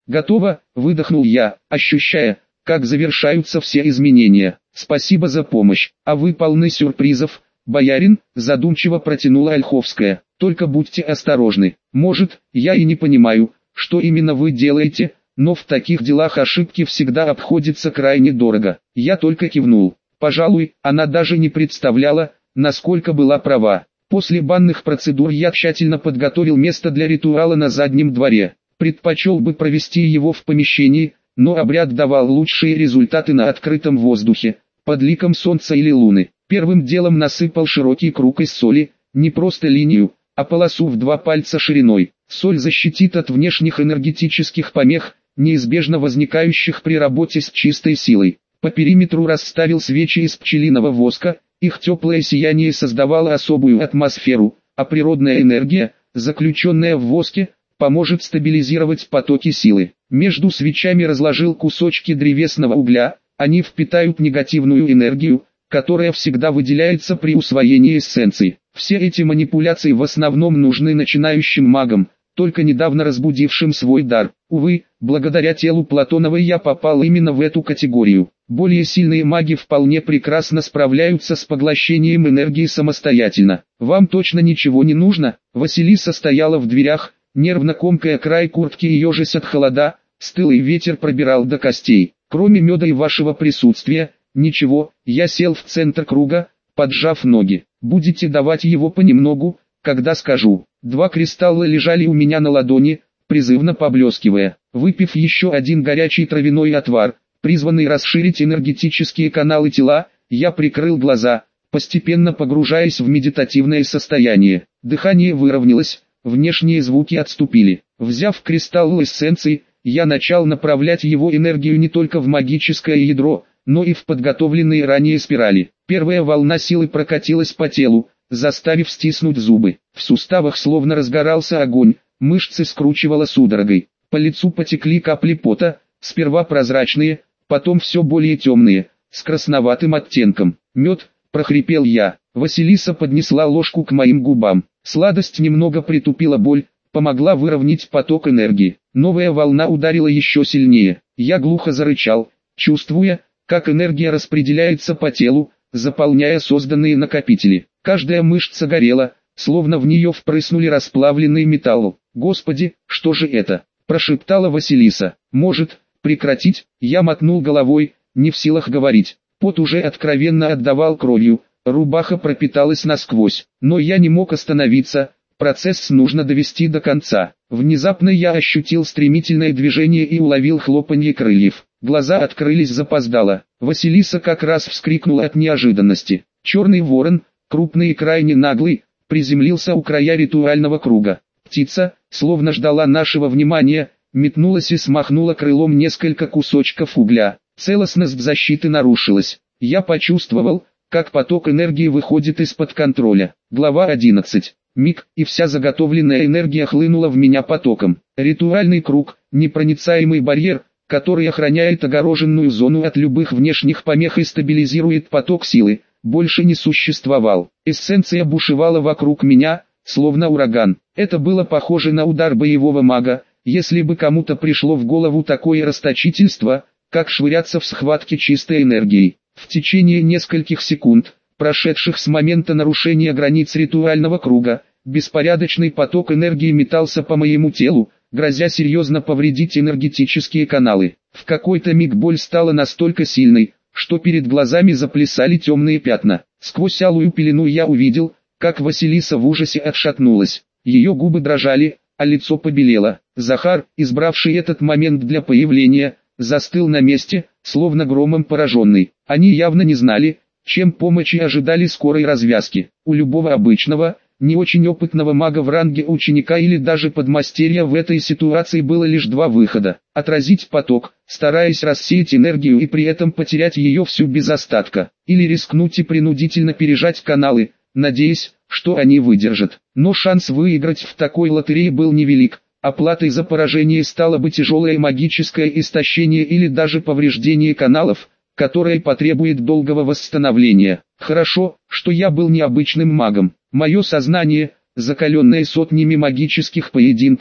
«Готово», — выдохнул я, ощущая, как завершаются все изменения. «Спасибо за помощь, а вы полны сюрпризов, боярин», — задумчиво протянула Ольховская. «Только будьте осторожны. Может, я и не понимаю, что именно вы делаете, но в таких делах ошибки всегда обходятся крайне дорого». Я только кивнул. Пожалуй, она даже не представляла, насколько была права. После банных процедур я тщательно подготовил место для ритуала на заднем дворе. Предпочел бы провести его в помещении, но обряд давал лучшие результаты на открытом воздухе, под ликом солнца или луны. Первым делом насыпал широкий круг из соли, не просто линию, а полосу в 2 пальца шириной. Соль защитит от внешних энергетических помех, неизбежно возникающих при работе с чистой силой. По периметру расставил свечи из пчелиного воска, их теплое сияние создавало особую атмосферу, а природная энергия, заключенная в воске, поможет стабилизировать потоки силы. Между свечами разложил кусочки древесного угля, они впитают негативную энергию, которая всегда выделяется при усвоении эссенции. Все эти манипуляции в основном нужны начинающим магам, только недавно разбудившим свой дар. Увы, благодаря телу Платоновой я попал именно в эту категорию. Более сильные маги вполне прекрасно справляются с поглощением энергии самостоятельно. «Вам точно ничего не нужно?» Василиса стояла в дверях, нервно комкая край куртки и ежась от холода, стылый ветер пробирал до костей. «Кроме меда и вашего присутствия, ничего». Я сел в центр круга, поджав ноги. «Будете давать его понемногу, когда скажу». 2 кристалла лежали у меня на ладони, призывно поблескивая. Выпив еще один горячий травяной отвар, призванный расширить энергетические каналы тела, я прикрыл глаза, постепенно погружаясь в медитативное состояние. Дыхание выровнялось, внешние звуки отступили. Взяв кристалл эссенции, я начал направлять его энергию не только в магическое ядро, но и в подготовленные ранее спирали. Первая волна силы прокатилась по телу, заставив стиснуть зубы. В суставах словно разгорался огонь, мышцы скручивало судорогой. По лицу потекли капли пота, сперва прозрачные, потом все более темные, с красноватым оттенком. «Мед», — прохрипел я. Василиса поднесла ложку к моим губам. Сладость немного притупила боль, помогла выровнять поток энергии. Новая волна ударила еще сильнее. Я глухо зарычал, чувствуя, как энергия распределяется по телу, заполняя созданные накопители. Каждая мышца горела, словно в нее впрыснули расплавленный металл. «Господи, что же это?» – прошептала Василиса. «Может, прекратить?» Я мотнул головой, не в силах говорить. Пот уже откровенно отдавал кровью, рубаха пропиталась насквозь. Но я не мог остановиться, процесс нужно довести до конца. Внезапно я ощутил стремительное движение и уловил хлопанье крыльев. Глаза открылись запоздало. Василиса как раз вскрикнула от неожиданности. Черный ворон, крупный и крайне наглый, приземлился у края ритуального круга. Птица, словно ждала нашего внимания, метнулась и смахнула крылом несколько кусочков угля. Целостность защиты нарушилась. Я почувствовал, как поток энергии выходит из-под контроля. Глава 11. Миг, и вся заготовленная энергия хлынула в меня потоком. Ритуальный круг, непроницаемый барьер, который охраняет огороженную зону от любых внешних помех и стабилизирует поток силы, больше не существовал. Эссенция бушевала вокруг меня, словно ураган. Это было похоже на удар боевого мага, если бы кому-то пришло в голову такое расточительство, как швыряться в схватке чистой энергией. В течение нескольких секунд, прошедших с момента нарушения границ ритуального круга, беспорядочный поток энергии метался по моему телу, грозя серьезно повредить энергетические каналы. В какой-то миг боль стала настолько сильной, что перед глазами заплясали темные пятна. Сквозь алую пелену я увидел, как Василиса в ужасе отшатнулась. Ее губы дрожали, а лицо побелело. Захар, избравший этот момент для появления, застыл на месте, словно громом пораженный. Они явно не знали, чем помочь, и ожидали скорой развязки. У любого обычного, не очень опытного мага в ранге ученика или даже подмастерья в этой ситуации было лишь 2 выхода. Отразить поток, стараясь рассеять энергию и при этом потерять ее всю без остатка. Или рискнуть и принудительно пережать каналы, надеясь, что они выдержат. Но шанс выиграть в такой лотерее был невелик. Оплатой за поражение стало бы тяжелое магическое истощение или даже повреждение каналов, которое потребует долгого восстановления. Хорошо, что я был необычным магом. Мое сознание, закаленное сотнями магических поединков,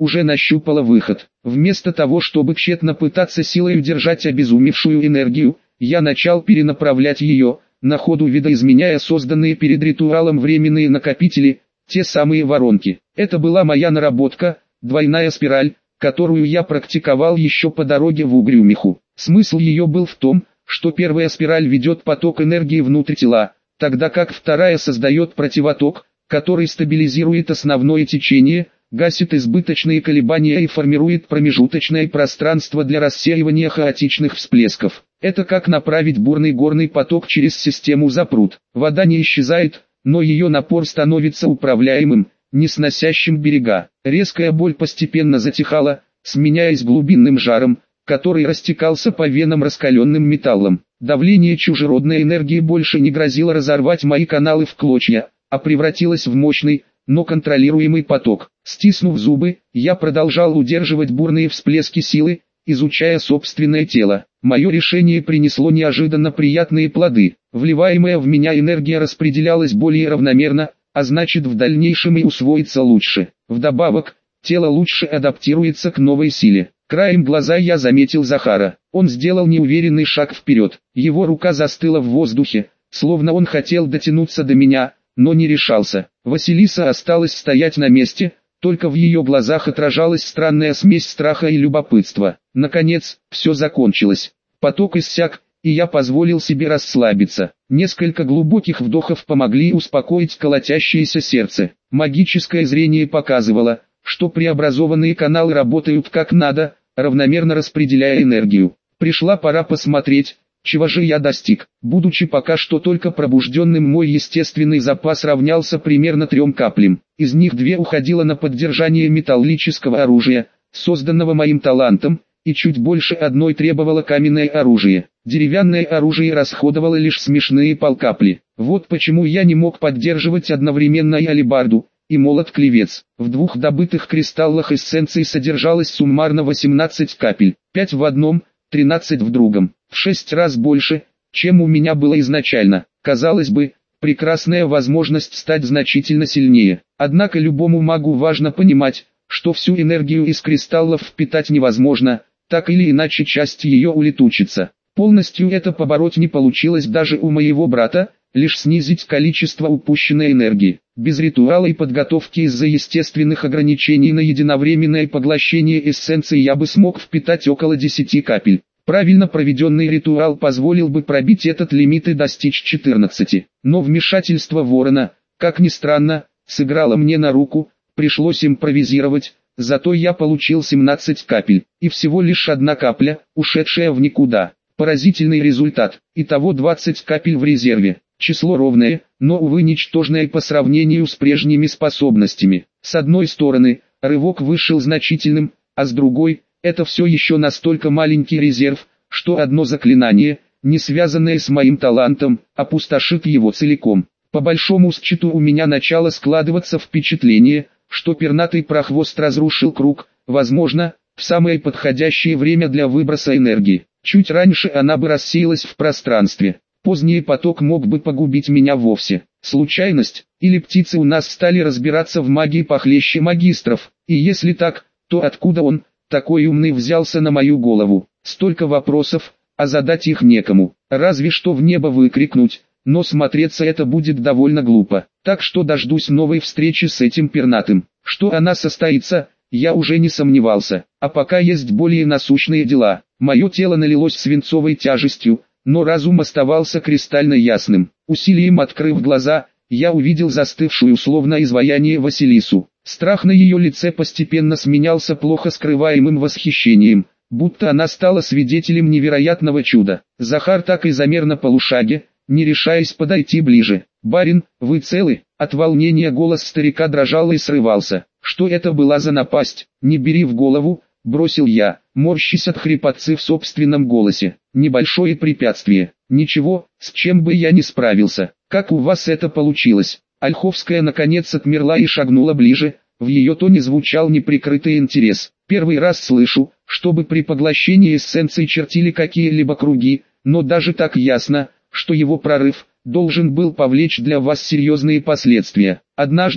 уже нащупала выход. Вместо того, чтобы тщетно пытаться силой удержать обезумевшую энергию, я начал перенаправлять ее, на ходу видоизменяя созданные перед ритуалом временные накопители, те самые воронки. Это была моя наработка, двойная спираль, которую я практиковал еще по дороге в Угрюмиху. Смысл ее был в том, что первая спираль ведет поток энергии внутрь тела, тогда как вторая создает противоток, который стабилизирует основное течение, гасит избыточные колебания и формирует промежуточное пространство для рассеивания хаотичных всплесков. Это как направить бурный горный поток через систему запрут. Вода не исчезает, но ее напор становится управляемым, не сносящим берега. Резкая боль постепенно затихала, сменяясь глубинным жаром, который растекался по венам раскаленным металлом. Давление чужеродной энергии больше не грозило разорвать мои каналы в клочья, а превратилось в мощный, но контролируемый поток. Стиснув зубы, я продолжал удерживать бурные всплески силы, изучая собственное тело. Мое решение принесло неожиданно приятные плоды. Вливаемая в меня энергия распределялась более равномерно, а значит в дальнейшем и усвоится лучше. Вдобавок, тело лучше адаптируется к новой силе. Краем глаза я заметил Захара. Он сделал неуверенный шаг вперед. Его рука застыла в воздухе, словно он хотел дотянуться до меня, но не решался. Василиса осталась стоять на месте, только в ее глазах отражалась странная смесь страха и любопытства. Наконец, все закончилось. Поток иссяк, и я позволил себе расслабиться. Несколько глубоких вдохов помогли успокоить колотящееся сердце. Магическое зрение показывало, что преобразованные каналы работают как надо, равномерно распределяя энергию. Пришла пора посмотреть, чего же я достиг. Будучи пока что только пробужденным, мой естественный запас равнялся примерно 3 каплям. Из них 2 уходило на поддержание металлического оружия, созданного моим талантом, и чуть больше 1 требовало каменное оружие. Деревянное оружие расходовало лишь смешные полкапли. Вот почему я не мог поддерживать одновременно и алебарду, и молот-клевец. В 2 добытых кристаллах эссенции содержалось суммарно 18 капель, 5 в одном, 13 в другом, в 6 раз больше, чем у меня было изначально. Казалось бы, прекрасная возможность стать значительно сильнее. Однако любому магу важно понимать, что всю энергию из кристаллов впитать невозможно, так или иначе часть ее улетучится. Полностью это побороть не получилось даже у моего брата, лишь снизить количество упущенной энергии. Без ритуала и подготовки из-за естественных ограничений на единовременное поглощение эссенции я бы смог впитать около 10 капель. Правильно проведенный ритуал позволил бы пробить этот лимит и достичь 14. Но вмешательство ворона, как ни странно, сыграло мне на руку, пришлось импровизировать, зато я получил 17 капель, и всего лишь 1 капля, ушедшая в никуда. Поразительный результат, итого 20 капель в резерве. Число ровное, но, увы, ничтожное по сравнению с прежними способностями. С одной стороны, рывок вышел значительным, а с другой, это все еще настолько маленький резерв, что одно заклинание, не связанное с моим талантом, опустошит его целиком. По большому счету у меня начало складываться впечатление, что пернатый прохвост разрушил круг, возможно, в самое подходящее время для выброса энергии. Чуть раньше она бы рассеялась в пространстве. Поздний поток мог бы погубить меня вовсе. Случайность, или птицы у нас стали разбираться в магии похлеще магистров, и если так, то откуда он, такой умный, взялся на мою голову? Столько вопросов, а задать их некому, разве что в небо выкрикнуть, но смотреться это будет довольно глупо. Так что дождусь новой встречи с этим пернатым. Что она состоится, я уже не сомневался, а пока есть более насущные дела. Мое тело налилось свинцовой тяжестью, но разум оставался кристально ясным. Усилием открыв глаза, я увидел застывшую словно изваяние Василису. Страх на ее лице постепенно сменялся плохо скрываемым восхищением, будто она стала свидетелем невероятного чуда. Захар так и замер на полушаге, не решаясь подойти ближе. «Барин, вы целы?» От волнения голос старика дрожал и срывался. «Что это была за напасть? Не бери в голову», — бросил я, морщась от хрипотцы в собственном голосе. «Небольшое препятствие. Ничего, с чем бы я не справился. Как у вас это получилось?» Ольховская наконец отмерла и шагнула ближе, в ее тоне звучал неприкрытый интерес. «Первый раз слышу, чтобы при поглощении эссенции чертили какие-либо круги, но даже так ясно, что его прорыв должен был повлечь для вас серьезные последствия. Однажды,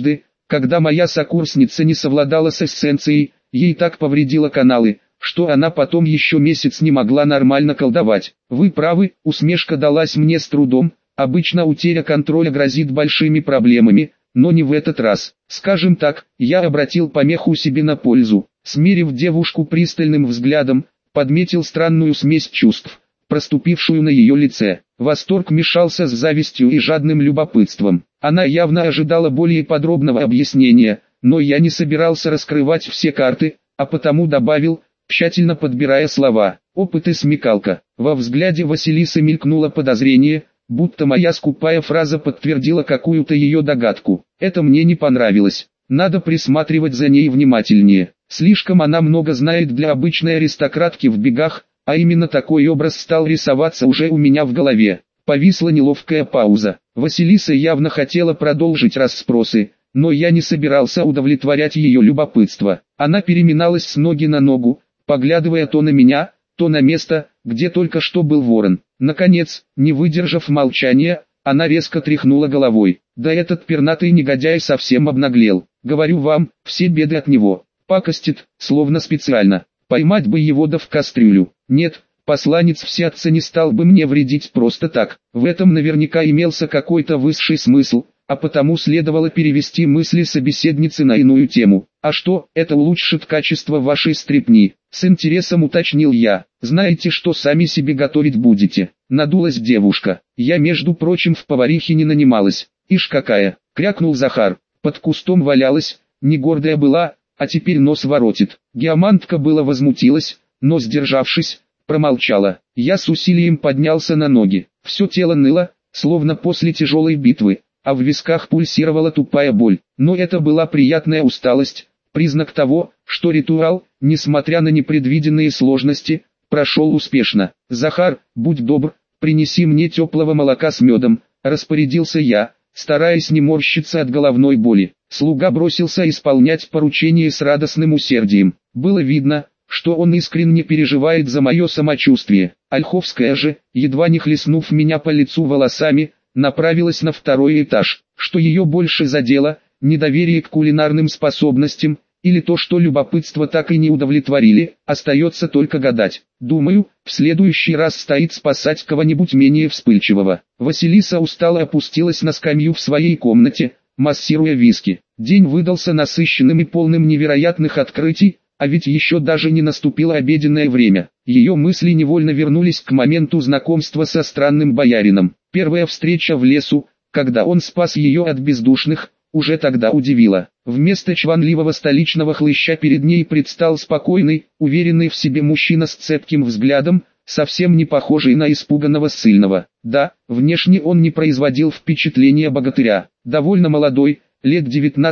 Когда моя сокурсница не совладала с эссенцией, ей так повредило каналы, что она потом еще месяц не могла нормально колдовать. Вы правы, усмешка далась мне с трудом, обычно утеря контроля грозит большими проблемами, но не в этот раз. Скажем так, я обратил помеху себе на пользу. Смерив девушку пристальным взглядом, подметил странную смесь чувств, проступившую на ее лице. Восторг мешался с завистью и жадным любопытством. Она явно ожидала более подробного объяснения, но я не собирался раскрывать все карты, а потому добавил, тщательно подбирая слова: опыт и смекалка. Во взгляде Василисы мелькнуло подозрение, будто моя скупая фраза подтвердила какую-то ее догадку. Это мне не понравилось. Надо присматривать за ней внимательнее. Слишком она много знает для обычной аристократки в бегах, а именно такой образ стал рисоваться уже у меня в голове. Повисла неловкая пауза. Василиса явно хотела продолжить расспросы, но я не собирался удовлетворять ее любопытство. Она переминалась с ноги на ногу, поглядывая то на меня, то на место, где только что был ворон. Наконец, не выдержав молчания, она резко тряхнула головой. Да этот пернатый негодяй совсем обнаглел. Говорю вам, все беды от него. Пакостит, словно специально. Поймать бы его да в кастрюлю. Нет, посланец всеотца не стал бы мне вредить просто так. В этом наверняка имелся какой-то высший смысл, а потому следовало перевести мысли собеседницы на иную тему. А что, это улучшит качество вашей стряпни? С интересом уточнил я. Знаете, что сами себе готовить будете? Надулась девушка. Я, между прочим, в поварихе не нанималась. Ишь какая, крякнул Захар. Под кустом валялась, не гордая была, а теперь нос воротит. Геомантка было возмутилась, но сдержавшись, промолчала. Я с усилием поднялся на ноги. Все тело ныло, словно после тяжелой битвы, а в висках пульсировала тупая боль. Но это была приятная усталость, признак того, что ритуал, несмотря на непредвиденные сложности, прошел успешно. «Захар, будь добр, принеси мне теплого молока с медом», — распорядился я, стараясь не морщиться от головной боли. Слуга бросился исполнять поручение с радостным усердием. Было видно, что он искренне переживает за мое самочувствие. Ольховская же, едва не хлестнув меня по лицу волосами, направилась на второй этаж. Что ее больше задело, недоверие к кулинарным способностям, или то, что любопытство так и не удовлетворили, остается только гадать. Думаю, в следующий раз стоит спасать кого-нибудь менее вспыльчивого. Василиса устало опустилась на скамью в своей комнате, массируя виски. День выдался насыщенным и полным невероятных открытий, а ведь еще даже не наступило обеденное время. Ее мысли невольно вернулись к моменту знакомства со странным боярином. Первая встреча в лесу, когда он спас ее от бездушных, уже тогда удивила. Вместо чванливого столичного хлыща перед ней предстал спокойный, уверенный в себе мужчина с цепким взглядом, совсем не похожий на испуганного ссыльного. Да, внешне он не производил впечатления богатыря. Довольно молодой, лет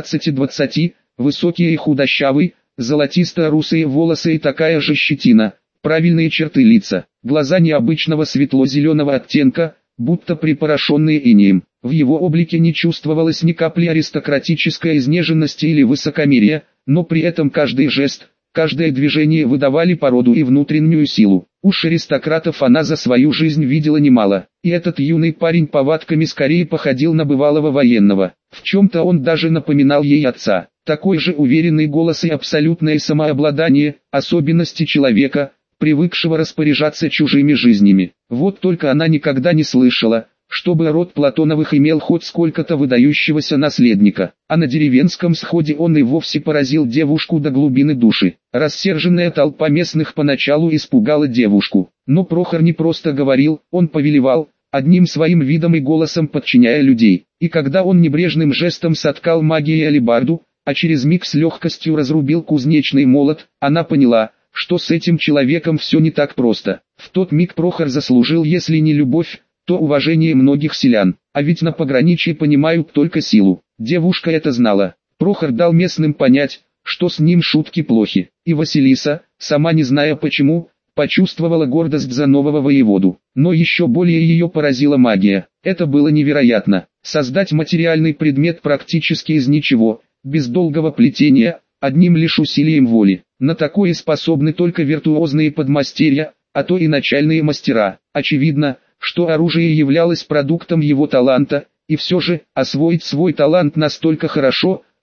19-20, высокий и худощавый, золотисто-русые волосы и такая же щетина, правильные черты лица, глаза необычного светло-зеленого оттенка, будто припорошенные инеем. В его облике не чувствовалось ни капли аристократической изнеженности или высокомерия, но при этом каждый жест, каждое движение выдавали породу и внутреннюю силу. Уж аристократов она за свою жизнь видела немало, и этот юный парень повадками скорее походил на бывалого военного. В чем-то он даже напоминал ей отца. Такой же уверенный голос и абсолютное самообладание, особенности человека, привыкшего распоряжаться чужими жизнями. Вот только она никогда не слышала, чтобы род Платоновых имел хоть сколько-то выдающегося наследника, а на деревенском сходе он и вовсе поразил девушку до глубины души. Рассерженная толпа местных поначалу испугала девушку, но Прохор не просто говорил, он повелевал, одним своим видом и голосом подчиняя людей. И когда он небрежным жестом соткал магией алебарду, а через миг с легкостью разрубил кузнечный молот, она поняла, что с этим человеком все не так просто. В тот миг Прохор заслужил, если не любовь, то уважение многих селян, а ведь на пограничье понимают только силу. Девушка это знала. Прохор дал местным понять, что с ним шутки плохи, и Василиса, сама не зная почему, почувствовала гордость за нового воеводу. Но еще более ее поразила магия. Это было невероятно. Создать материальный предмет практически из ничего, без долгого плетения, одним лишь усилием воли. На такое способны только виртуозные подмастерья, а то и начальные мастера. Очевидно, что оружие являлось продуктом его таланта, и все же, освоить свой талант настолько хорошо,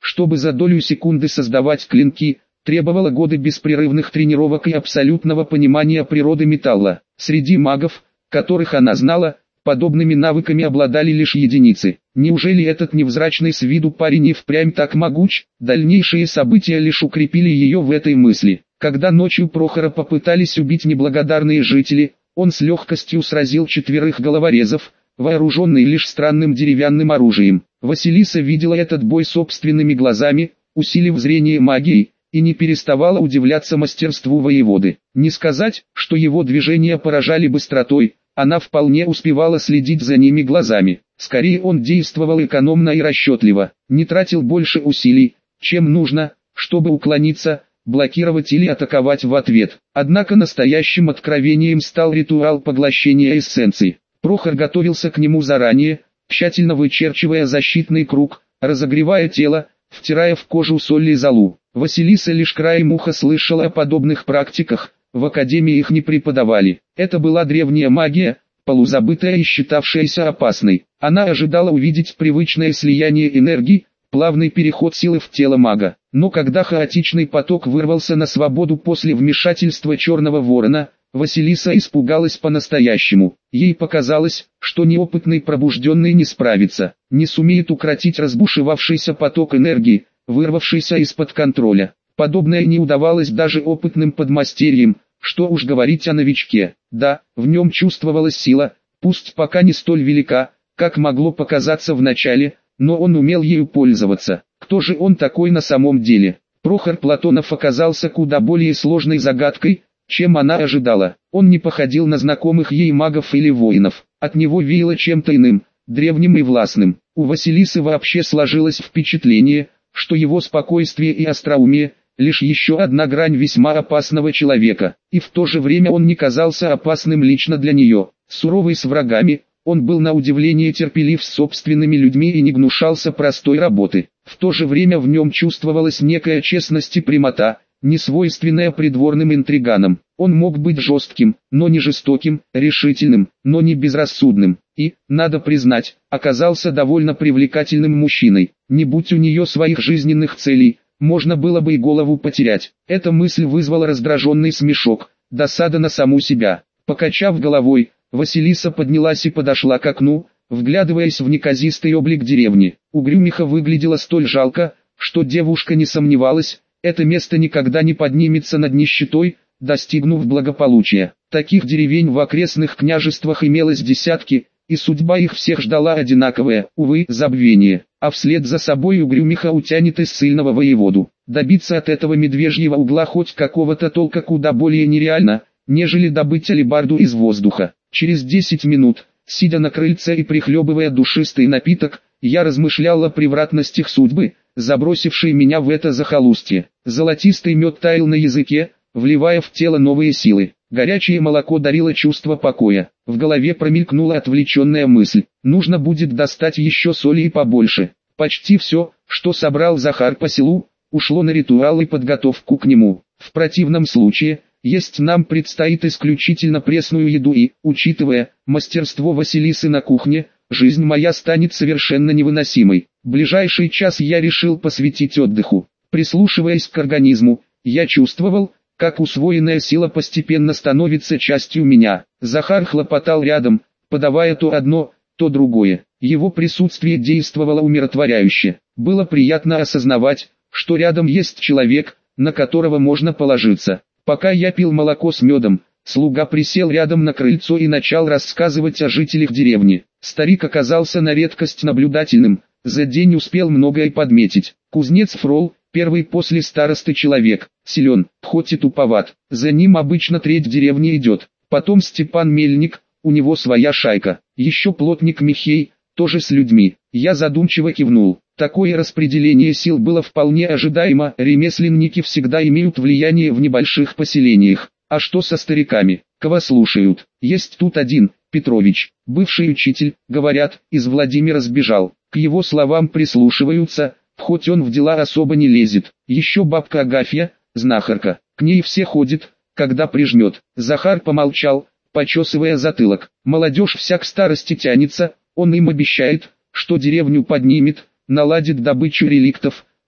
Чтобы за долю секунды создавать клинки, требовало годы беспрерывных тренировок и абсолютного понимания природы металла. Среди магов, которых она знала, подобными навыками обладали лишь единицы. Неужели этот невзрачный с виду парень и впрямь так могуч? Дальнейшие события лишь укрепили ее в этой мысли. Когда ночью Прохора попытались убить неблагодарные жители, он с легкостью сразил 4 головорезов, вооруженные лишь странным деревянным оружием. Василиса видела этот бой собственными глазами, усилив зрение магией, и не переставала удивляться мастерству воеводы. Не сказать, что его движения поражали быстротой, она вполне успевала следить за ними глазами. Скорее он действовал экономно и расчетливо, не тратил больше усилий, чем нужно, чтобы уклониться, блокировать или атаковать в ответ. Однако настоящим откровением стал ритуал поглощения эссенций. Прохор готовился к нему заранее, тщательно вычерчивая защитный круг, разогревая тело, втирая в кожу соль и золу. Василиса лишь краем уха слышала о подобных практиках, в академии их не преподавали. Это была древняя магия, полузабытая и считавшаяся опасной. Она ожидала увидеть привычное слияние энергии, плавный переход силы в тело мага. Но когда хаотичный поток вырвался на свободу после вмешательства Черного Ворона, Василиса испугалась по-настоящему. Ей показалось, что неопытный пробужденный не справится, не сумеет укротить разбушевавшийся поток энергии, вырвавшийся из-под контроля. Подобное не удавалось даже опытным подмастерьям, что уж говорить о новичке. Да, в нем чувствовалась сила, пусть пока не столь велика, как могло показаться в начале, но он умел ею пользоваться. Кто же он такой на самом деле? Прохор Платонов оказался куда более сложной загадкой, чем она ожидала. Он не походил на знакомых ей магов или воинов. От него веяло чем-то иным, древним и властным. У Василисы вообще сложилось впечатление, что его спокойствие и остроумие – лишь еще одна грань весьма опасного человека. И в то же время он не казался опасным лично для нее. Суровый с врагами, он был на удивление терпелив с собственными людьми и не гнушался простой работы. В то же время в нем чувствовалась некая честность и прямота, несвойственная придворным интриганам. Он мог быть жестким, но не жестоким, решительным, но не безрассудным. И, надо признать, оказался довольно привлекательным мужчиной. Не будь у нее своих жизненных целей, можно было бы и голову потерять. Эта мысль вызвала раздраженный смешок, досада на саму себя. Покачав головой, Василиса поднялась и подошла к окну, вглядываясь в неказистый облик деревни. Угрюмиха выглядела столь жалко, что девушка не сомневалась, это место никогда не поднимется над нищетой, достигнув благополучия. Таких деревень в окрестных княжествах имелось десятки, и судьба их всех ждала одинаковая, увы, забвение. А вслед за собой угрюмиха утянет и ссыльного воеводу. Добиться от этого медвежьего угла хоть какого-то толка куда более нереально, нежели добыть алебарду из воздуха. Через 10 минут, сидя на крыльце и прихлебывая душистый напиток, я размышлял о превратностях судьбы, забросившей меня в это захолустье. Золотистый мед таял на языке, вливая в тело новые силы. Горячее молоко дарило чувство покоя. В голове промелькнула отвлеченная мысль. Нужно будет достать еще соли и побольше. Почти все, что собрал Захар по селу, ушло на ритуал и подготовку к нему. В противном случае, есть нам предстоит исключительно пресную еду и, учитывая мастерство Василисы на кухне, жизнь моя станет совершенно невыносимой. Ближайший час я решил посвятить отдыху. Прислушиваясь к организму, я чувствовал, как усвоенная сила постепенно становится частью меня. Захар хлопотал рядом, подавая то одно, то другое. Его присутствие действовало умиротворяюще. Было приятно осознавать, что рядом есть человек, на которого можно положиться. Пока я пил молоко с медом, слуга присел рядом на крыльцо и начал рассказывать о жителях деревни. Старик оказался на редкость наблюдательным, за день успел многое подметить. Кузнец Фрол, первый после старосты человек, силен, хоть и туповат, за ним обычно треть деревни идет. Потом Степан Мельник, у него своя шайка. Еще плотник Михей, тоже с людьми. Я задумчиво кивнул. Такое распределение сил было вполне ожидаемо, ремесленники всегда имеют влияние в небольших поселениях. А что со стариками? Кого слушают? Есть тут один, Петрович, бывший учитель, говорят, из Владимира сбежал. К его словам прислушиваются, хоть он в дела особо не лезет. Еще бабка Агафья, знахарка, к ней все ходит, когда прижмет. Захар помолчал, почесывая затылок. Молодежь вся к старости тянется, он им обещает, что деревню поднимет, наладит добычу реликтов,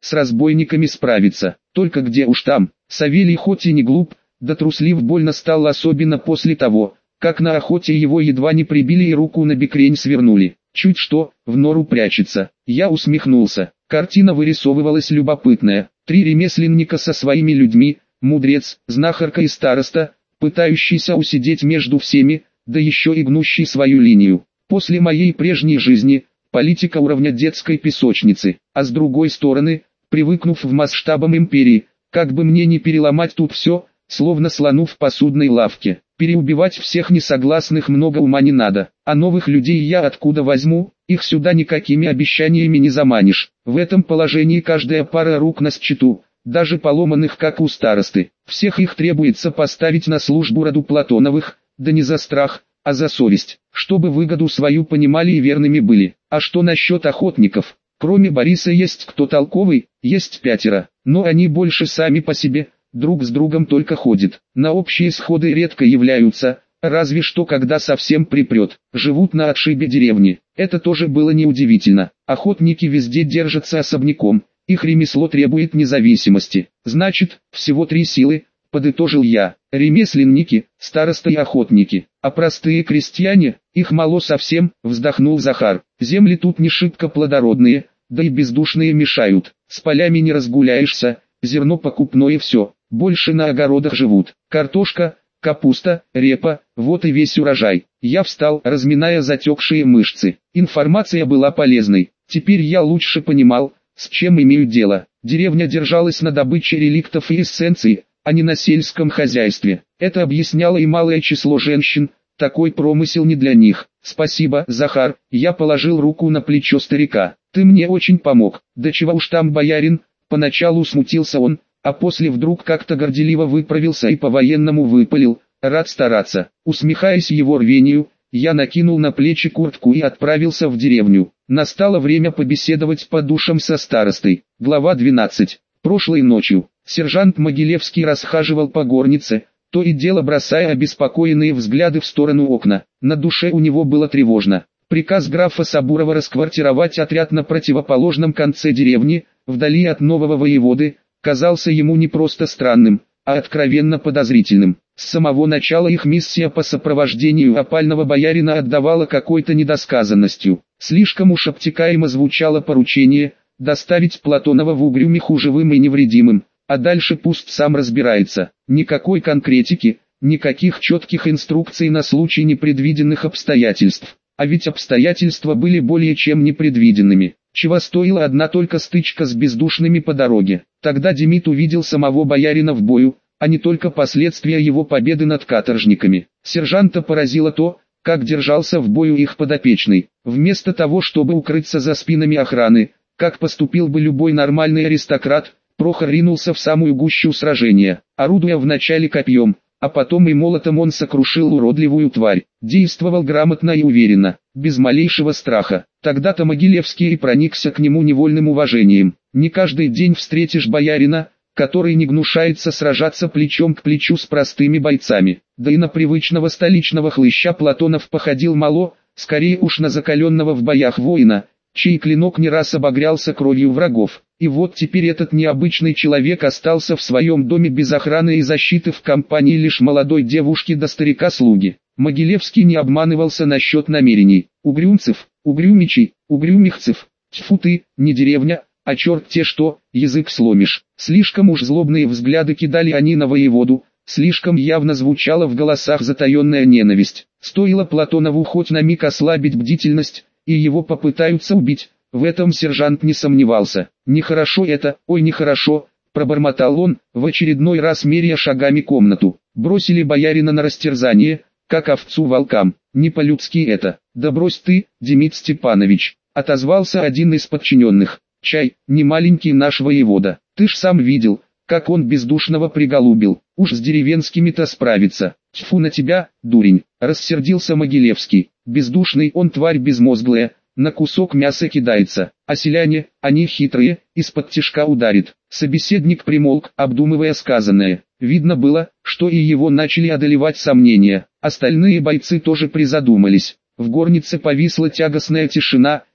с разбойниками справиться. Только где уж там. Савелий хоть и не глуп, да труслив больно стал, особенно после того, как на охоте его едва не прибили и руку на бекрень свернули. Чуть что, в нору прячется. Я усмехнулся. Картина вырисовывалась любопытная. 3 ремесленника со своими людьми, мудрец, знахарка и староста, пытающийся усидеть между всеми, да еще и гнущий свою линию. После моей прежней жизни, политика уровня детской песочницы, а с другой стороны, привыкнув в масштабам империи, как бы мне не переломать тут все, словно слону в посудной лавке. Переубивать всех несогласных много ума не надо, а новых людей я откуда возьму, их сюда никакими обещаниями не заманишь. В этом положении каждая пара рук на счету, даже поломанных как у старосты. Всех их требуется поставить на службу роду Платоновых, да не за страх, а за совесть, чтобы выгоду свою понимали и верными были. А что насчет охотников? Кроме Бориса есть кто толковый, есть 5, но они больше сами по себе, друг с другом только ходят. На общие сходы редко являются, разве что когда совсем припрет. Живут на отшибе деревни. Это тоже было неудивительно. Охотники везде держатся особняком, их ремесло требует независимости. Значит, всего 3 силы, подытожил я. Ремесленники, староста и охотники. А простые крестьяне, их мало совсем, вздохнул Захар. Земли тут не шибко плодородные, да и бездушные мешают. С полями не разгуляешься, зерно покупное все. Больше на огородах живут. Картошка, капуста, репа, вот и весь урожай. Я встал, разминая затекшие мышцы. Информация была полезной. Теперь я лучше понимал, с чем имею дело. Деревня держалась на добыче реликтов и эссенций, а не на сельском хозяйстве. Это объясняло и малое число женщин, такой промысел не для них. Спасибо, Захар, я положил руку на плечо старика. Ты мне очень помог. Да чего уж там, боярин, поначалу смутился он, а после вдруг как-то горделиво выправился и по-военному выпалил: рад стараться. Усмехаясь его рвению, я накинул на плечи куртку и отправился в деревню. Настало время побеседовать по душам со старостой. Глава 12. Прошлой ночью, сержант Могилевский расхаживал по горнице, то и дело бросая обеспокоенные взгляды в сторону окна. На душе у него было тревожно. Приказ графа Сабурова расквартировать отряд на противоположном конце деревни, вдали от нового воеводы, казался ему не просто странным, а откровенно подозрительным. С самого начала их миссия по сопровождению опального боярина отдавала какой-то недосказанностью. Слишком уж обтекаемо звучало поручение доставить Платонова в Угрюмиху живым и невредимым, а дальше пусть сам разбирается. Никакой конкретики, никаких четких инструкций на случай непредвиденных обстоятельств. А ведь обстоятельства были более чем непредвиденными. Чего стоила одна только стычка с бездушными по дороге. Тогда Демид увидел самого боярина в бою, а не только последствия его победы над каторжниками. Сержанта поразило то, как держался в бою их подопечный. Вместо того, чтобы укрыться за спинами охраны, как поступил бы любой нормальный аристократ, Прохор ринулся в самую гущу сражения. Орудуя вначале копьем, а потом и молотом, он сокрушил уродливую тварь. Действовал грамотно и уверенно, без малейшего страха. Тогда-то Могилевский и проникся к нему невольным уважением. Не каждый день встретишь боярина, который не гнушается сражаться плечом к плечу с простыми бойцами. Да и на привычного столичного хлыща Платонов походил мало, скорее уж на закаленного в боях воина, чей клинок не раз обогрялся кровью врагов. И вот теперь этот необычный человек остался в своем доме без охраны и защиты в компании лишь молодой девушки до старика-слуги. Могилевский не обманывался насчет намерений. Угрюмцев, угрюмичей, угрюмихцев, тьфу ты, не деревня, а черт те что, язык сломишь. Слишком уж злобные взгляды кидали они на воеводу, слишком явно звучала в голосах затаенная ненависть. Стоило Платонову хоть на миг ослабить бдительность, и его попытаются убить. В этом сержант не сомневался. Нехорошо это, ой нехорошо, пробормотал он, в очередной раз меряя шагами комнату. Бросили боярина на растерзание, как овцу волкам. Не по-людски это. Да брось ты, Демид Степанович, отозвался один из подчиненных. Чай, не маленький наш воевода. Ты ж сам видел, как он бездушного приголубил. Уж с деревенскими-то справится. Тьфу на тебя, дурень, рассердился Могилевский. Бездушный он тварь безмозглая, на кусок мяса кидается, а селяне, они хитрые, из-под тишка ударит. Собеседник примолк, обдумывая сказанное. Видно было, что и его начали одолевать сомнения. Остальные бойцы тоже призадумались. В горнице повисла тягостная тишина,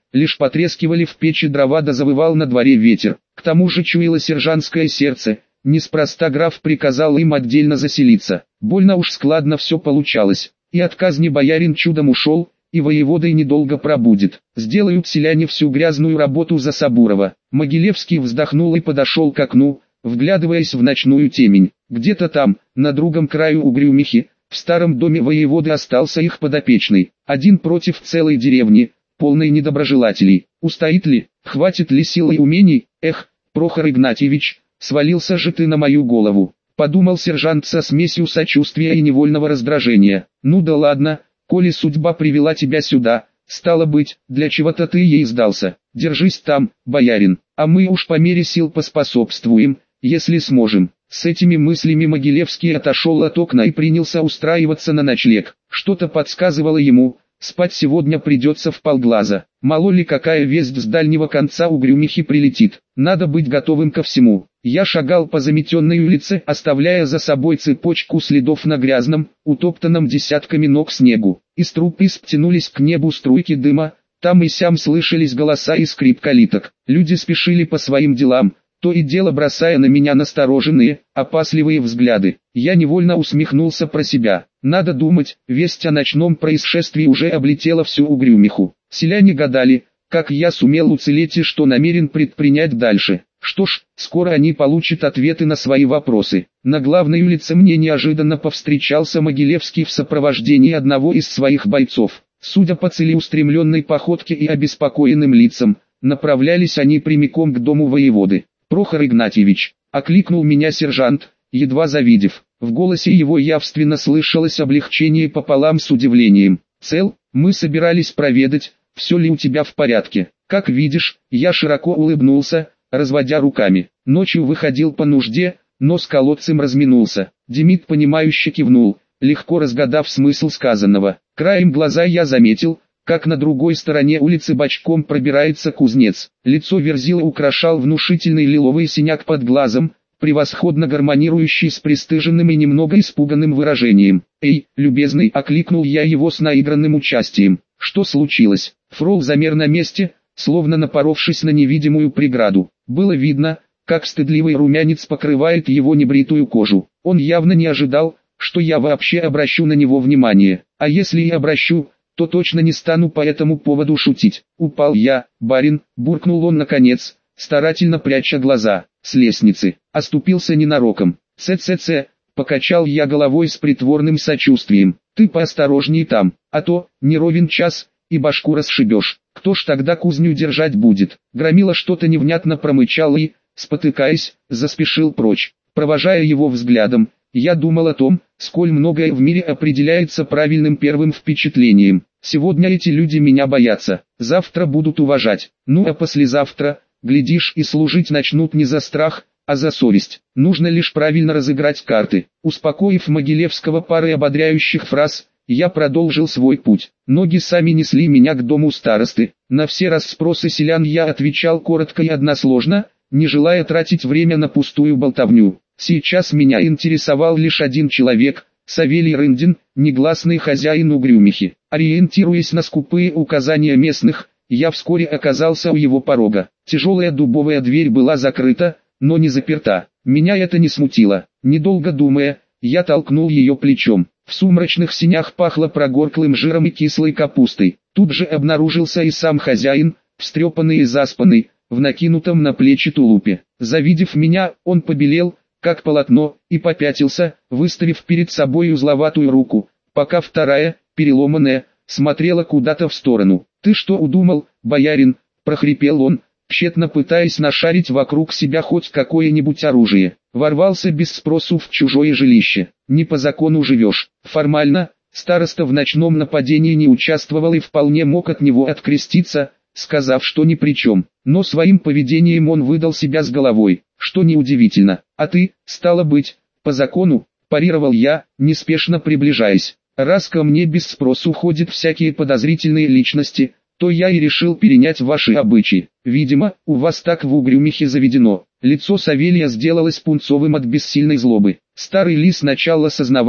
лишь потрескивали в печи дрова да завывал на дворе ветер. К тому же чуяло сержантское сердце, неспроста граф приказал им отдельно заселиться. Больно уж складно все получалось, и от казни боярин чудом ушел, и воеводой недолго пробудет. Сделают селяне всю грязную работу за Сабурова. Могилевский вздохнул и подошел к окну, вглядываясь в ночную темень. Где-то там, на другом краю Угрюмихи, в старом доме воеводы остался их подопечный, один против целой деревни, полной недоброжелателей. Устоит ли, хватит ли сил и умений? Эх, Прохор Игнатьевич, свалился же ты на мою голову, подумал сержант со смесью сочувствия и невольного раздражения. Ну да ладно, коли судьба привела тебя сюда, стало быть, для чего-то ты ей сдался. Держись там, боярин, а мы уж по мере сил поспособствуем, если сможем. С этими мыслями Могилевский отошел от окна и принялся устраиваться на ночлег. Что-то подсказывало ему, спать сегодня придется вполглаза. Мало ли какая весть с дальнего конца Угрюмихи прилетит. Надо быть готовым ко всему. Я шагал по заметенной улице, оставляя за собой цепочку следов на грязном, утоптанном десятками ног снегу. Из труб исп тянулись к небу струйки дыма, там и сям слышались голоса и скрип калиток. Люди спешили по своим делам, то и дело бросая на меня настороженные, опасливые взгляды. Я невольно усмехнулся про себя. Надо думать, весть о ночном происшествии уже облетела всю Угрюмиху. Селяне гадали, как я сумел уцелеть и что намерен предпринять дальше. Что ж, скоро они получат ответы на свои вопросы. На главной улице мне неожиданно повстречался Могилевский в сопровождении одного из своих бойцов. Судя по целеустремленной походке и обеспокоенным лицам, направлялись они прямиком к дому воеводы. «Прохор Игнатьевич», — окликнул меня сержант, едва завидев. В голосе его явственно слышалось облегчение пополам с удивлением. «Цел, мы собирались проведать, все ли у тебя в порядке. Как видишь», — я широко улыбнулся, разводя руками. Ночью выходил по нужде, но с колодцем разминулся. Демид понимающе кивнул, легко разгадав смысл сказанного. Краем глаза я заметил, как на другой стороне улицы бочком пробирается кузнец. Лицо Верзилы украшал внушительный лиловый синяк под глазом, превосходно гармонирующий с пристыженным и немного испуганным выражением. «Эй, любезный!» — окликнул я его с наигранным участием. «Что случилось?» Фрол замер на месте, словно напоровшись на невидимую преграду. Было видно, как стыдливый румянец покрывает его небритую кожу. Он явно не ожидал, что я вообще обращу на него внимание. А если и обращу, то точно не стану по этому поводу шутить. «Упал я, барин», — буркнул он наконец, старательно пряча глаза. «С лестницы. Оступился ненароком». «Ц-ц-ц», — покачал я головой с притворным сочувствием. «Ты поосторожней там, а то, не ровен час, и башку расшибешь. Кто ж тогда кузню держать будет?» Громила что-то невнятно промычал и, спотыкаясь, заспешил прочь. Провожая его взглядом, я думал о том, сколь многое в мире определяется правильным первым впечатлением. Сегодня эти люди меня боятся, завтра будут уважать, ну а послезавтра, глядишь, и служить начнут не за страх, а за совесть. Нужно лишь правильно разыграть карты. Успокоив Могилевского парой ободряющих фраз, я продолжил свой путь. Ноги сами несли меня к дому старосты. На все расспросы селян я отвечал коротко и односложно, не желая тратить время на пустую болтовню. Сейчас меня интересовал лишь один человек, Савелий Рындин, негласный хозяин Угрюмихи. Ориентируясь на скупые указания местных, я вскоре оказался у его порога. Тяжелая дубовая дверь была закрыта, но не заперта. Меня это не смутило. Недолго думая, я толкнул ее плечом. В сумрачных синях пахло прогорклым жиром и кислой капустой. Тут же обнаружился и сам хозяин, встрепанный и заспанный, в накинутом на плечи тулупе. Завидев меня, он побелел, как полотно, и попятился, выставив перед собой узловатую руку, пока вторая, переломанная, смотрела куда-то в сторону. «Ты что удумал, боярин?» – прохрипел он, тщетно пытаясь нашарить вокруг себя хоть какое-нибудь оружие. Ворвался без спросу в чужое жилище. Не по закону живешь. Формально, староста в ночном нападении не участвовал и вполне мог от него откреститься, сказав, что ни при чем. Но своим поведением он выдал себя с головой, что неудивительно. «А ты, стало быть, по закону», – парировал я, неспешно приближаясь. «Раз ко мне без спросу ходят всякие подозрительные личности, то я и решил перенять ваши обычаи. Видимо, у вас так в Угрюмихе заведено». Лицо Савелия сделалось пунцовым от бессильной злобы. Старый лис начал осознавать,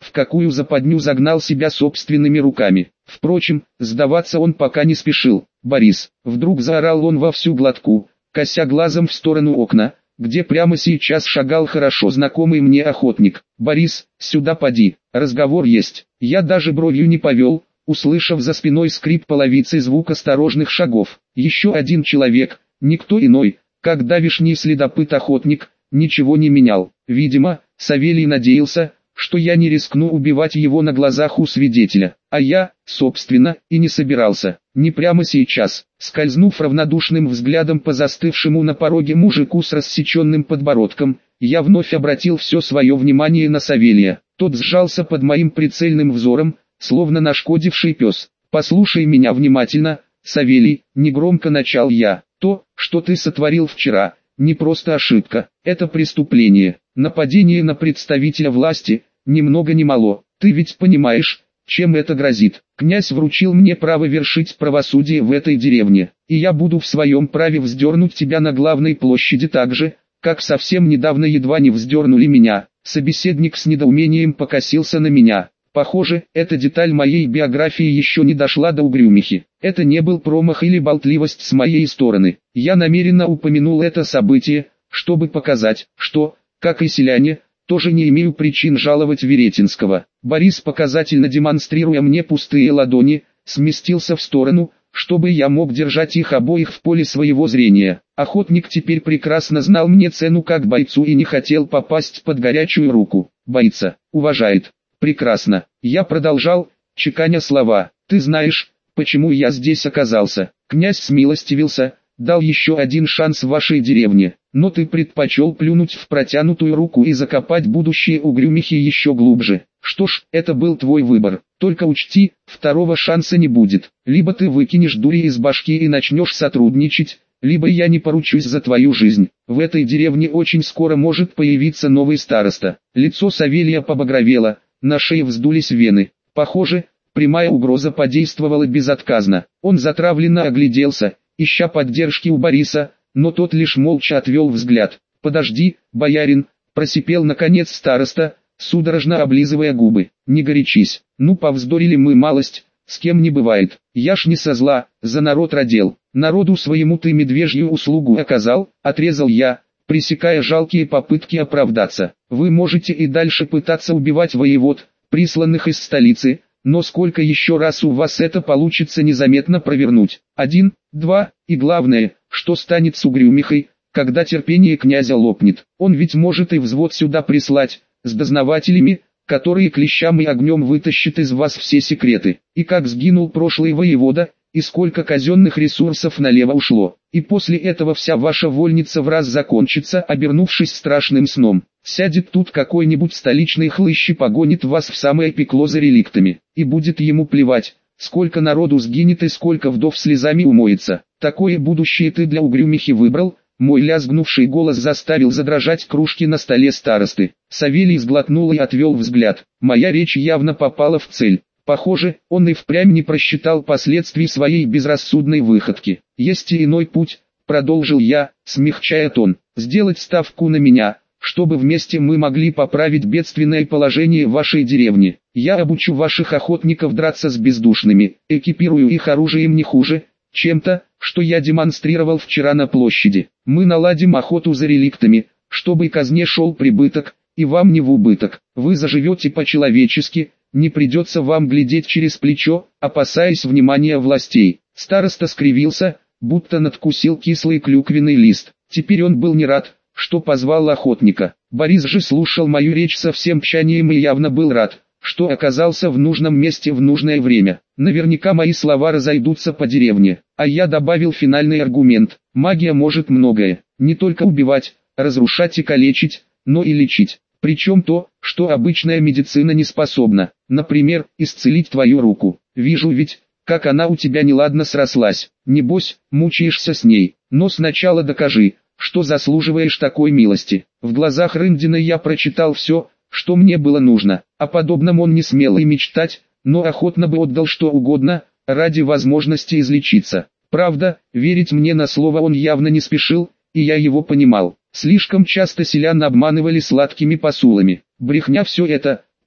в какую западню загнал себя собственными руками. Впрочем, сдаваться он пока не спешил. «Борис!» — вдруг заорал он во всю глотку, кося глазом в сторону окна, где прямо сейчас шагал хорошо знакомый мне охотник. «Борис, сюда поди, разговор есть». Я даже бровью не повел, услышав за спиной скрип половицы и звук осторожных шагов. Еще один человек, никто иной, как давишний следопыт-охотник, ничего не менял. Видимо, Савелий надеялся, что я не рискну убивать его на глазах у свидетеля. А я, собственно, и не собирался. Не прямо сейчас. Скользнув равнодушным взглядом по застывшему на пороге мужику с рассеченным подбородком, я вновь обратил все свое внимание на Савелия. Тот сжался под моим прицельным взором, словно нашкодивший пес. «Послушай меня внимательно, Савелий», — негромко начал я. «То, что ты сотворил вчера, не просто ошибка, это преступление, нападение на представителя власти, ни много ни мало. Ты ведь понимаешь, чем это грозит? Князь вручил мне право вершить правосудие в этой деревне, и я буду в своем праве вздернуть тебя на главной площади так же, как совсем недавно едва не вздернули меня». Собеседник с недоумением покосился на меня. Похоже, эта деталь моей биографии еще не дошла до угрюмихи. Это не был промах или болтливость с моей стороны. Я намеренно упомянул это событие, чтобы показать, что, как и селяне, тоже не имею причин жаловать Веретенского. Борис, показательно демонстрируя мне пустые ладони, сместился в сторону, чтобы я мог держать их обоих в поле своего зрения. Охотник теперь прекрасно знал мне цену как бойцу и не хотел попасть под горячую руку. Боится, уважает. Прекрасно. Я продолжал, чеканя слова. «Ты знаешь, почему я здесь оказался?» Князь смилостивился, дал еще один шанс вашей деревне, но ты предпочел плюнуть в протянутую руку и закопать будущее угрюмихи еще глубже. Что ж, это был твой выбор. Только учти, второго шанса не будет. Либо ты выкинешь дури из башки и начнешь сотрудничать, либо я не поручусь за твою жизнь. В этой деревне очень скоро может появиться новый староста. Лицо Савелия побагровело. На шее вздулись вены. Похоже, прямая угроза подействовала безотказно. Он затравленно огляделся, ища поддержки у Бориса, но тот лишь молча отвел взгляд. «Подожди, боярин», — просипел наконец староста, судорожно облизывая губы. «Не горячись, ну повздорили мы малость, с кем не бывает. Я ж не со зла, за народ родил. Народу своему ты медвежью услугу оказал», — отрезал я, пресекая жалкие попытки оправдаться. «Вы можете и дальше пытаться убивать воевод, присланных из столицы, но сколько еще раз у вас это получится незаметно провернуть? 1, 2, и главное, что станет с угрюмихой, когда терпение князя лопнет? Он ведь может и взвод сюда прислать, с дознавателями, которые клещам и огнем вытащат из вас все секреты. И как сгинул прошлый воевода, и сколько казенных ресурсов налево ушло. И после этого вся ваша вольница в раз закончится, обернувшись страшным сном. Сядет тут какой-нибудь столичный хлыщ и погонит вас в самое пекло за реликтами. И будет ему плевать, сколько народу сгинет и сколько вдов слезами умоется. Такое будущее ты для угрюмихи выбрал?» Мой лязгнувший голос заставил задрожать кружки на столе старосты. Савелий сглотнул и отвел взгляд. Моя речь явно попала в цель. Похоже, он и впрямь не просчитал последствий своей безрассудной выходки. «Есть и иной путь», — продолжил я, смягчая тон, — «сделать ставку на меня, чтобы вместе мы могли поправить бедственное положение вашей деревни. Я обучу ваших охотников драться с бездушными, экипирую их оружием не хуже, чем-то, что я демонстрировал вчера на площади. Мы наладим охоту за реликтами, чтобы казне шел прибыток, и вам не в убыток. Вы заживете по-человечески, не придется вам глядеть через плечо, опасаясь внимания властей». Староста скривился, будто надкусил кислый клюквенный лист. Теперь он был не рад, что позвал охотника. Борис же слушал мою речь со всем тщанием и явно был рад, что оказался в нужном месте в нужное время. Наверняка мои слова разойдутся по деревне, а я добавил финальный аргумент. Магия может многое, не только убивать, разрушать и калечить, но и лечить. Причем то, что обычная медицина не способна. Например, исцелить твою руку. Вижу ведь, как она у тебя неладно срослась. Небось, мучаешься с ней. Но сначала докажи, что заслуживаешь такой милости. В глазах Рындина я прочитал все, что мне было нужно. О подобном он не смел и мечтать, но охотно бы отдал что угодно, ради возможности излечиться. Правда, верить мне на слово он явно не спешил, и я его понимал. Слишком часто селян обманывали сладкими посулами. Брехня все это,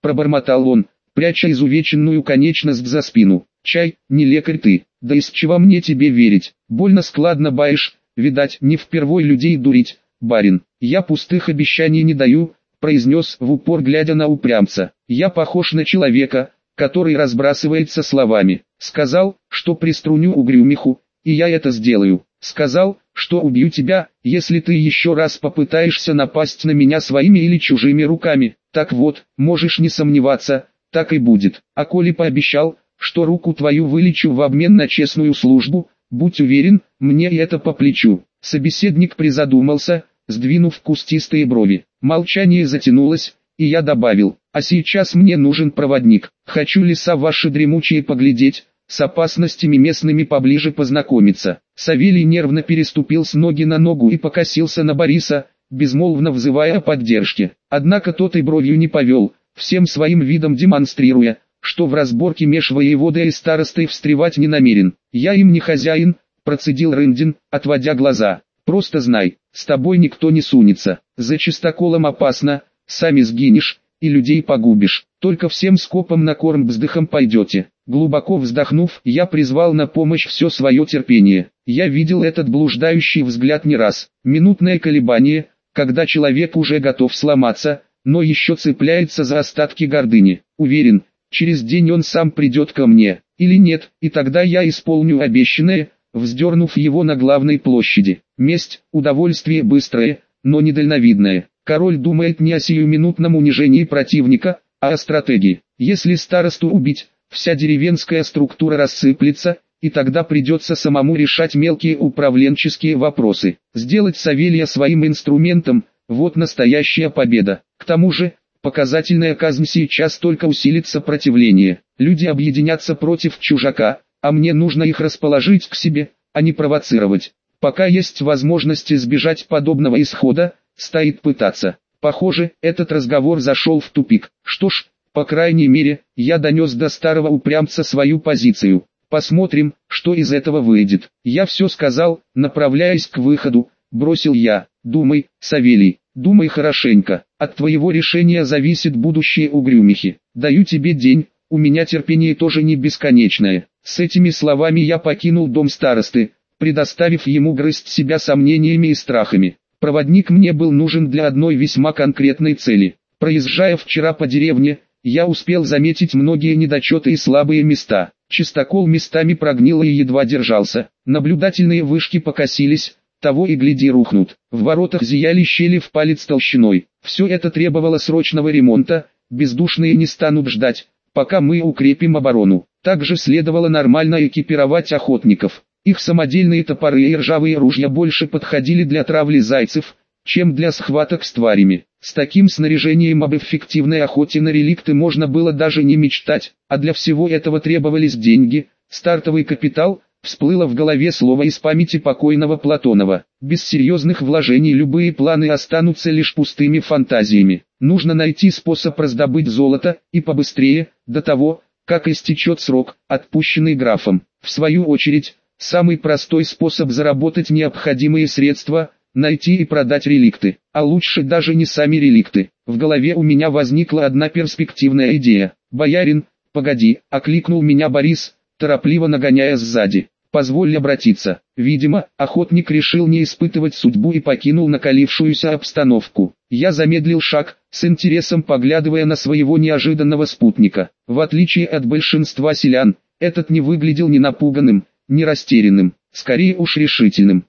пробормотал он, пряча изувеченную конечность за спину. Чай, не лекарь ты, да из чего мне тебе верить, больно складно баишь, видать, не впервой людей дурить, барин. Я пустых обещаний не даю, произнес в упор глядя на упрямца. Я похож на человека, который разбрасывается словами. Сказал, что приструню угрюмиху, и я это сделаю. Сказал, что убью тебя, если ты еще раз попытаешься напасть на меня своими или чужими руками. Так вот, можешь не сомневаться, так и будет. А коли пообещал, что руку твою вылечу в обмен на честную службу, будь уверен, мне это по плечу. Собеседник призадумался, сдвинув кустистые брови. Молчание затянулось, и я добавил, а сейчас мне нужен проводник. Хочу леса ваши дремучие поглядеть, с опасностями местными поближе познакомиться. Савелий нервно переступил с ноги на ногу и покосился на Бориса, безмолвно взывая о поддержке. Однако тот и бровью не повел, всем своим видом демонстрируя, что в разборке меж воеводой и старостой встревать не намерен. «Я им не хозяин», — процедил Рындин, отводя глаза. «Просто знай, с тобой никто не сунется. За чистоколом опасно, сами сгинешь, и людей погубишь. Только всем скопом на корм вздохом пойдете». Глубоко вздохнув, я призвал на помощь все свое терпение. Я видел этот блуждающий взгляд не раз. Минутное колебание, когда человек уже готов сломаться, но еще цепляется за остатки гордыни. Уверен, через день он сам придет ко мне, или нет, и тогда я исполню обещанное, вздернув его на главной площади. Месть – удовольствие быстрое, но недальновидное. Король думает не о сиюминутном унижении противника, а о стратегии. Если старосту убить, вся деревенская структура рассыплется, и тогда придется самому решать мелкие управленческие вопросы. Сделать Савелия своим инструментом – вот настоящая победа. К тому же, показательная казнь сейчас только усилит сопротивление. Люди объединятся против чужака, а мне нужно их расположить к себе, а не провоцировать. Пока есть возможность избежать подобного исхода, стоит пытаться. Похоже, этот разговор зашел в тупик. Что ж, по крайней мере, я донес до старого упрямца свою позицию. Посмотрим, что из этого выйдет. Я все сказал, направляясь к выходу, бросил я. Думай, Савелий, думай хорошенько. От твоего решения зависит будущее угрюмихи. Даю тебе день, у меня терпение тоже не бесконечное. С этими словами я покинул дом старосты, предоставив ему грызть себя сомнениями и страхами. Проводник мне был нужен для одной весьма конкретной цели. Проезжая вчера по деревне, я успел заметить многие недочеты и слабые места. Чистокол местами прогнил и едва держался. Наблюдательные вышки покосились, того и гляди рухнут. В воротах зияли щели в палец толщиной. Все это требовало срочного ремонта, бездушные не станут ждать, пока мы укрепим оборону. Также следовало нормально экипировать охотников. Их самодельные топоры и ржавые ружья больше подходили для травли зайцев, чем для схваток с тварями. С таким снаряжением об эффективной охоте на реликты можно было даже не мечтать, а для всего этого требовались деньги, стартовый капитал. Всплыло в голове слово из памяти покойного Платонова. Без серьезных вложений любые планы останутся лишь пустыми фантазиями. Нужно найти способ раздобыть золото, и побыстрее, до того, как истечет срок, отпущенный графом. В свою очередь, самый простой способ заработать необходимые средства – найти и продать реликты. А лучше даже не сами реликты. В голове у меня возникла одна перспективная идея. «Боярин, погоди», – окликнул меня Борис, торопливо нагоняя сзади. «Позволь обратиться». Видимо, охотник решил не испытывать судьбу и покинул накалившуюся обстановку. Я замедлил шаг, с интересом поглядывая на своего неожиданного спутника. В отличие от большинства селян, этот не выглядел ни напуганным, ни растерянным, скорее уж решительным.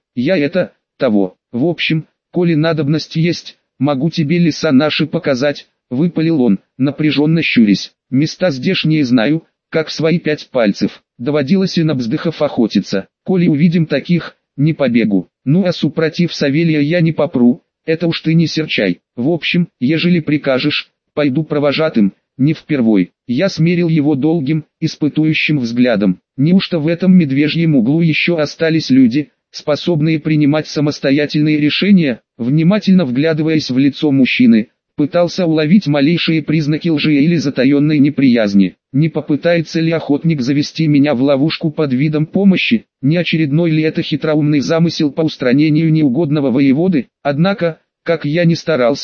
Того. В общем, коли надобность есть, могу тебе леса наши показать, выпалил он, напряженно щурясь. Места здешние знаю, как свои 5 пальцев. Доводилось и на бздыхов охотиться. Коли увидим таких, не побегу. Ну а супротив Савелия я не попру, это уж ты не серчай. В общем, ежели прикажешь, пойду провожатым, не впервой. Я смерил его долгим, испытующим взглядом. Неужто в этом медвежьем углу еще остались люди, способные принимать самостоятельные решения? Внимательно вглядываясь в лицо мужчины, пытался уловить малейшие признаки лжи или затаенной неприязни. Не попытается ли охотник завести меня в ловушку под видом помощи? Не очередной ли это хитроумный замысел по устранению неугодного воеводы? Однако, как я ни старался,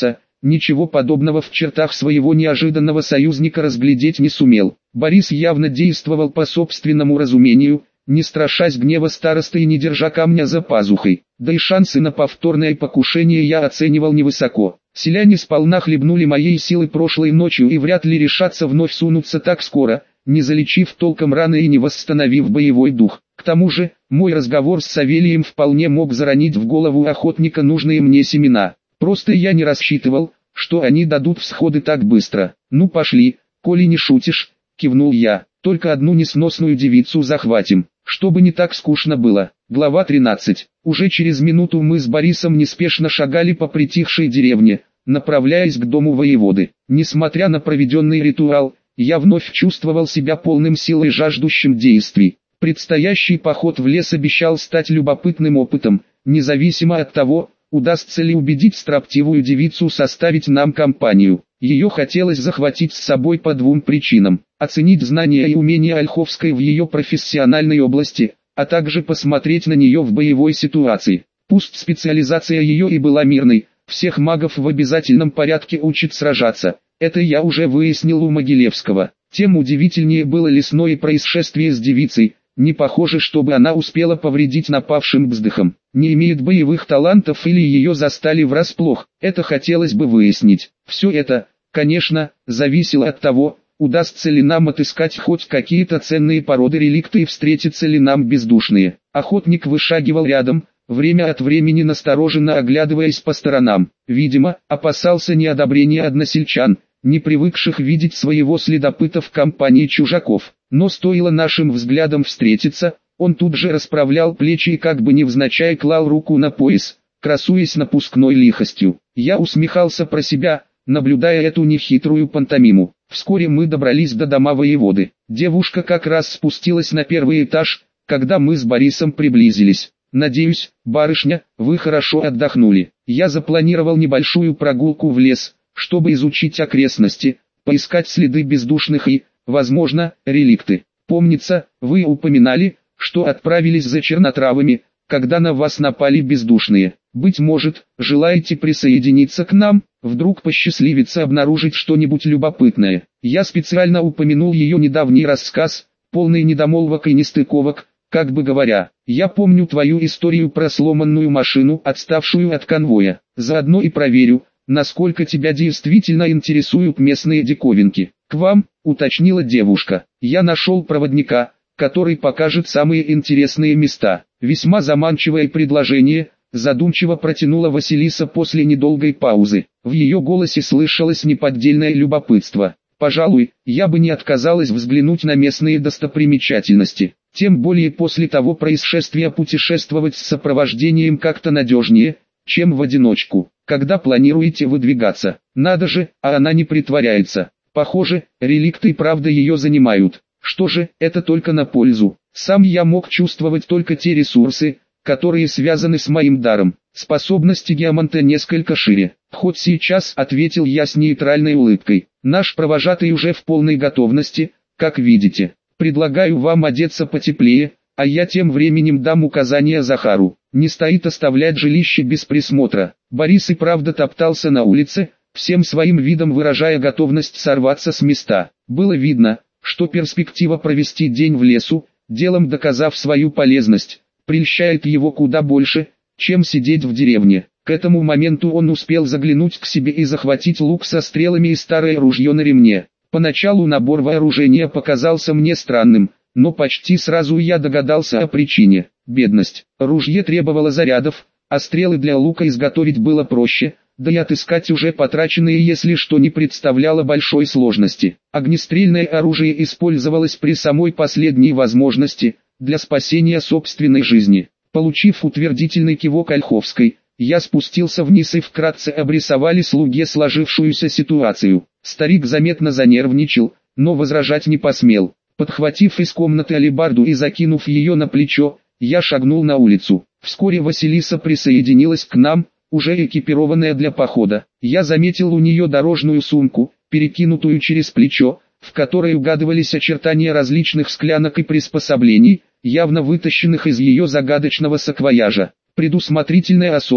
ничего подобного в чертах своего неожиданного союзника разглядеть не сумел. Борис явно действовал по собственному разумению, не страшась гнева старосты и не держа камня за пазухой. Да и шансы на повторное покушение я оценивал невысоко. Селяне сполна хлебнули моей силы прошлой ночью и вряд ли решатся вновь сунуться так скоро, не залечив толком раны и не восстановив боевой дух. К тому же, мой разговор с Савелием вполне мог заронить в голову охотника нужные мне семена. Просто я не рассчитывал, что они дадут всходы так быстро. «Ну пошли, коли не шутишь», — кивнул я. «Только одну несносную девицу захватим, чтобы не так скучно было». Глава 13. Уже через минуту мы с Борисом неспешно шагали по притихшей деревне, направляясь к дому воеводы. Несмотря на проведенный ритуал, я вновь чувствовал себя полным сил и жаждущим действий. Предстоящий поход в лес обещал стать любопытным опытом, независимо от того, удастся ли убедить строптивую девицу составить нам компанию. Ее хотелось захватить с собой по двум причинам: оценить знания и умения Ольховской в ее профессиональной области, а также посмотреть на нее в боевой ситуации. Пусть специализация ее и была мирной, всех магов в обязательном порядке учат сражаться, это я уже выяснил у Могилевского. Тем удивительнее было лесное происшествие с девицей, не похоже, чтобы она успела повредить напавшим бздыхам. Не имеет боевых талантов или ее застали врасплох, это хотелось бы выяснить. Все это, конечно, зависело от того, удастся ли нам отыскать хоть какие-то ценные породы реликты и встретятся ли нам бездушные. Охотник вышагивал рядом, время от времени настороженно оглядываясь по сторонам. Видимо, опасался неодобрения односельчан, не привыкших видеть своего следопыта в компании чужаков. Но стоило нашим взглядам встретиться, он тут же расправлял плечи и как бы невзначай клал руку на пояс, красуясь напускной лихостью. Я усмехался про себя, наблюдая эту нехитрую пантомиму. Вскоре мы добрались до дома воеводы. Девушка как раз спустилась на первый этаж, когда мы с Борисом приблизились. «Надеюсь, барышня, вы хорошо отдохнули. Я запланировал небольшую прогулку в лес, чтобы изучить окрестности, поискать следы бездушных и, возможно, реликты. Помнится, вы упоминали, что отправились за чернотравами, когда на вас напали бездушные. Быть может, желаете присоединиться к нам, вдруг посчастливится обнаружить что-нибудь любопытное». Я специально упомянул ее недавний рассказ, полный недомолвок и нестыковок, как бы говоря: «Я помню твою историю про сломанную машину, отставшую от конвоя. Заодно и проверю, насколько тебя действительно интересуют местные диковинки». «К вам», — уточнила девушка. «Я нашел проводника, который покажет самые интересные места». «Весьма заманчивое предложение», — задумчиво протянула Василиса после недолгой паузы. В ее голосе слышалось неподдельное любопытство. «Пожалуй, я бы не отказалась взглянуть на местные достопримечательности. Тем более после того происшествия путешествовать с сопровождением как-то надежнее, чем в одиночку. Когда планируете выдвигаться?» «Надо же, а она не притворяется. Похоже, реликты и правда ее занимают. Что же, это только на пользу. Сам я мог чувствовать только те ресурсы, которые связаны с моим даром. Способности геоманта несколько шире. Хоть сейчас», — ответил я с нейтральной улыбкой. «Наш провожатый уже в полной готовности, как видите. Предлагаю вам одеться потеплее, а я тем временем дам указания Захару. Не стоит оставлять жилище без присмотра». Борис и правда топтался на улице, всем своим видом выражая готовность сорваться с места. Было видно, что перспектива провести день в лесу, делом доказав свою полезность, прельщает его куда больше, чем сидеть в деревне. К этому моменту он успел заглянуть к себе и захватить лук со стрелами и старое ружье на ремне. Поначалу набор вооружения показался мне странным, но почти сразу я догадался о причине. Бедность. Ружье требовало зарядов, а стрелы для лука изготовить было проще, да и отыскать уже потраченные, если что, не представляло большой сложности. Огнестрельное оружие использовалось при самой последней возможности, для спасения собственной жизни. Получив утвердительный кивок Ольховской, я спустился вниз и вкратце обрисовали слуге сложившуюся ситуацию. Старик заметно занервничал, но возражать не посмел. Подхватив из комнаты алебарду и закинув ее на плечо, я шагнул на улицу. Вскоре Василиса присоединилась к нам, уже экипированная для похода. Я заметил у нее дорожную сумку, перекинутую через плечо, в которой угадывались очертания различных склянок и приспособлений, явно вытащенных из ее загадочного саквояжа. Предусмотрительная особа,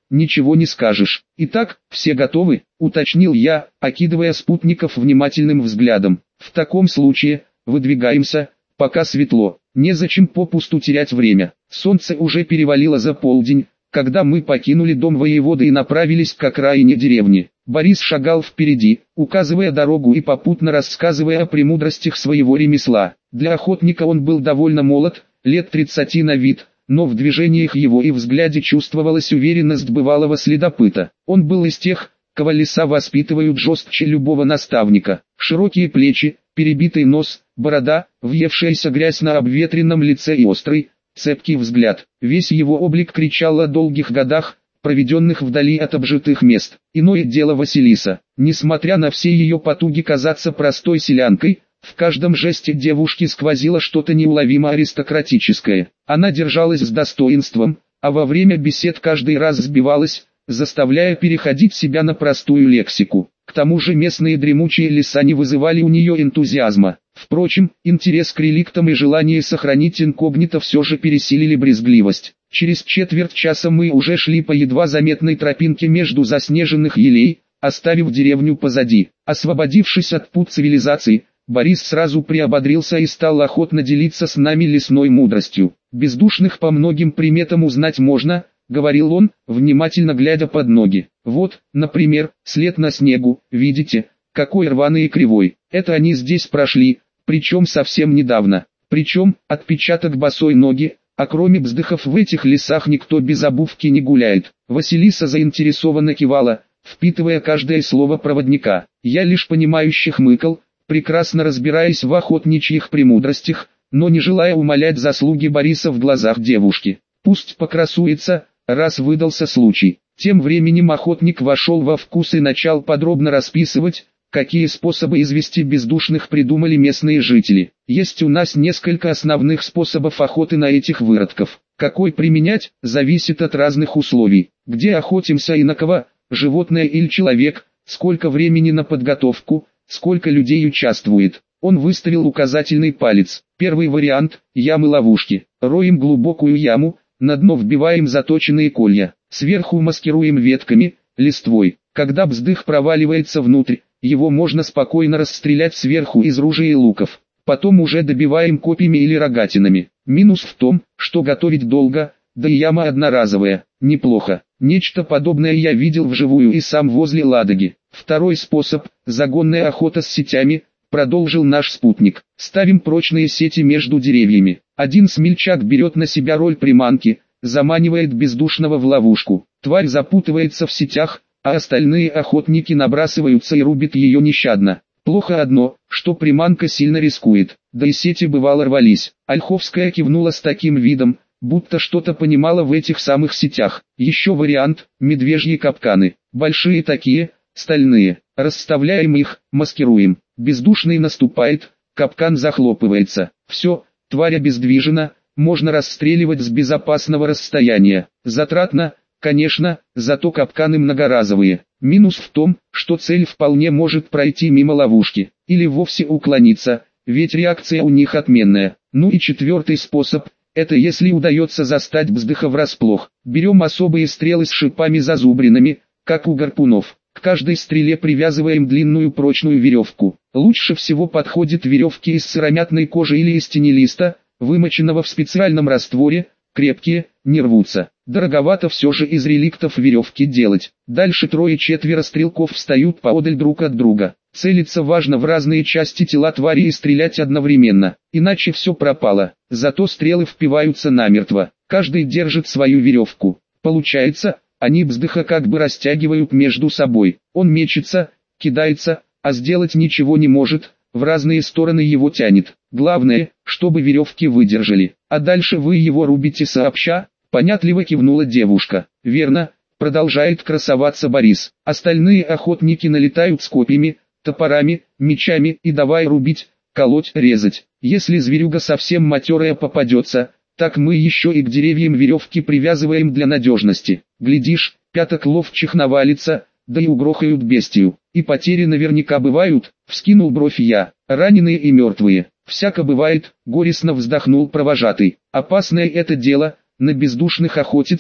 ничего не скажешь. Итак, все готовы, уточнил я, окидывая спутников внимательным взглядом. В таком случае, выдвигаемся, пока светло, незачем попусту терять время. Солнце уже перевалило за полдень, когда мы покинули дом воевода и направились к окраине деревни. Борис шагал впереди, указывая дорогу и попутно рассказывая о премудростях своего ремесла. Для охотника он был довольно молод, лет 30 на вид, но в движениях его и взгляде чувствовалась уверенность бывалого следопыта. Он был из тех, кого леса воспитывают жестче любого наставника. Широкие плечи, перебитый нос, борода, въевшаяся грязь на обветренном лице и острый, цепкий взгляд. Весь его облик кричал о долгих годах, проведенных вдали от обжитых мест. Иное дело Василиса. Несмотря на все ее потуги казаться простой селянкой, в каждом жесте девушки сквозило что-то неуловимо аристократическое. Она держалась с достоинством, а во время бесед каждый раз сбивалась, заставляя переходить себя на простую лексику. К тому же местные дремучие леса не вызывали у нее энтузиазма. Впрочем, интерес к реликтам и желание сохранить инкогнито все же пересилили брезгливость. Через четверть часа мы уже шли по едва заметной тропинке между заснеженных елей, оставив деревню позади. Освободившись от пут цивилизации, Борис сразу приободрился и стал охотно делиться с нами лесной мудростью. «Бездушных по многим приметам узнать можно», — говорил он, внимательно глядя под ноги. «Вот, например, след на снегу, видите, какой рваный и кривой. Это они здесь прошли, причем совсем недавно. Причем, отпечаток босой ноги, а кроме бздыхов в этих лесах никто без обувки не гуляет». Василиса заинтересованно кивала, впитывая каждое слово проводника. Я лишь понимающе хмыкал, прекрасно разбираясь в охотничьих премудростях, но не желая умалять заслуги Бориса в глазах девушки. Пусть покрасуется, раз выдался случай. Тем временем охотник вошел во вкус и начал подробно расписывать, какие способы извести бездушных придумали местные жители. Есть у нас несколько основных способов охоты на этих выродков. Какой применять, зависит от разных условий. Где охотимся и на кого, животное или человек, сколько времени на подготовку, сколько людей участвует. Он выставил указательный палец. Первый вариант – ямы-ловушки. Роем глубокую яму, на дно вбиваем заточенные колья. Сверху маскируем ветками, листвой. Когда бздых проваливается внутрь, его можно спокойно расстрелять сверху из ружей и луков. Потом уже добиваем копьями или рогатинами. Минус в том, что готовить долго, да и яма одноразовая. Неплохо. Нечто подобное я видел вживую и сам возле Ладоги. Второй способ – загонная охота с сетями, продолжил наш спутник. Ставим прочные сети между деревьями. Один смельчак берет на себя роль приманки, заманивает бездушного в ловушку. Тварь запутывается в сетях, а остальные охотники набрасываются и рубят ее нещадно. Плохо одно, что приманка сильно рискует, да и сети бывало рвались. Ольховская кивнула с таким видом, будто что-то понимала в этих самых сетях. Еще вариант – медвежьи капканы. Большие такие, стальные. Расставляем их, маскируем. Бездушный наступает, капкан захлопывается. Все, тварь обездвижена, можно расстреливать с безопасного расстояния. Затратно, конечно, зато капканы многоразовые. Минус в том, что цель вполне может пройти мимо ловушки, или вовсе уклониться, ведь реакция у них отменная. Ну и четвертый способ – это если удается застать бздыха врасплох. Берем особые стрелы с шипами-зазубринами, как у гарпунов. К каждой стреле привязываем длинную прочную веревку. Лучше всего подходят веревки из сыромятной кожи или из тенелиста, вымоченного в специальном растворе, крепкие, не рвутся. Дороговато все же из реликтов веревки делать. Дальше трое-четверо стрелков встают поодаль друг от друга. Целиться важно в разные части тела твари и стрелять одновременно, иначе все пропало. Зато стрелы впиваются намертво. Каждый держит свою веревку. Получается, они бздыха как бы растягивают между собой. Он мечется, кидается, а сделать ничего не может, в разные стороны его тянет. Главное, чтобы веревки выдержали. А дальше вы его рубите сообща, понятливо кивнула девушка. Верно, продолжает красоваться Борис. Остальные охотники налетают с копьями, топорами, мечами и давай рубить, колоть, резать. Если зверюга совсем матерая попадется, так мы еще и к деревьям веревки привязываем для надежности. Глядишь, пяток ловчих навалится, да и угрохают бестию. И потери наверняка бывают, вскинул бровь я. Раненые и мертвые. Всяко бывает, горестно вздохнул провожатый. Опасное это дело, на бездушных охотиться,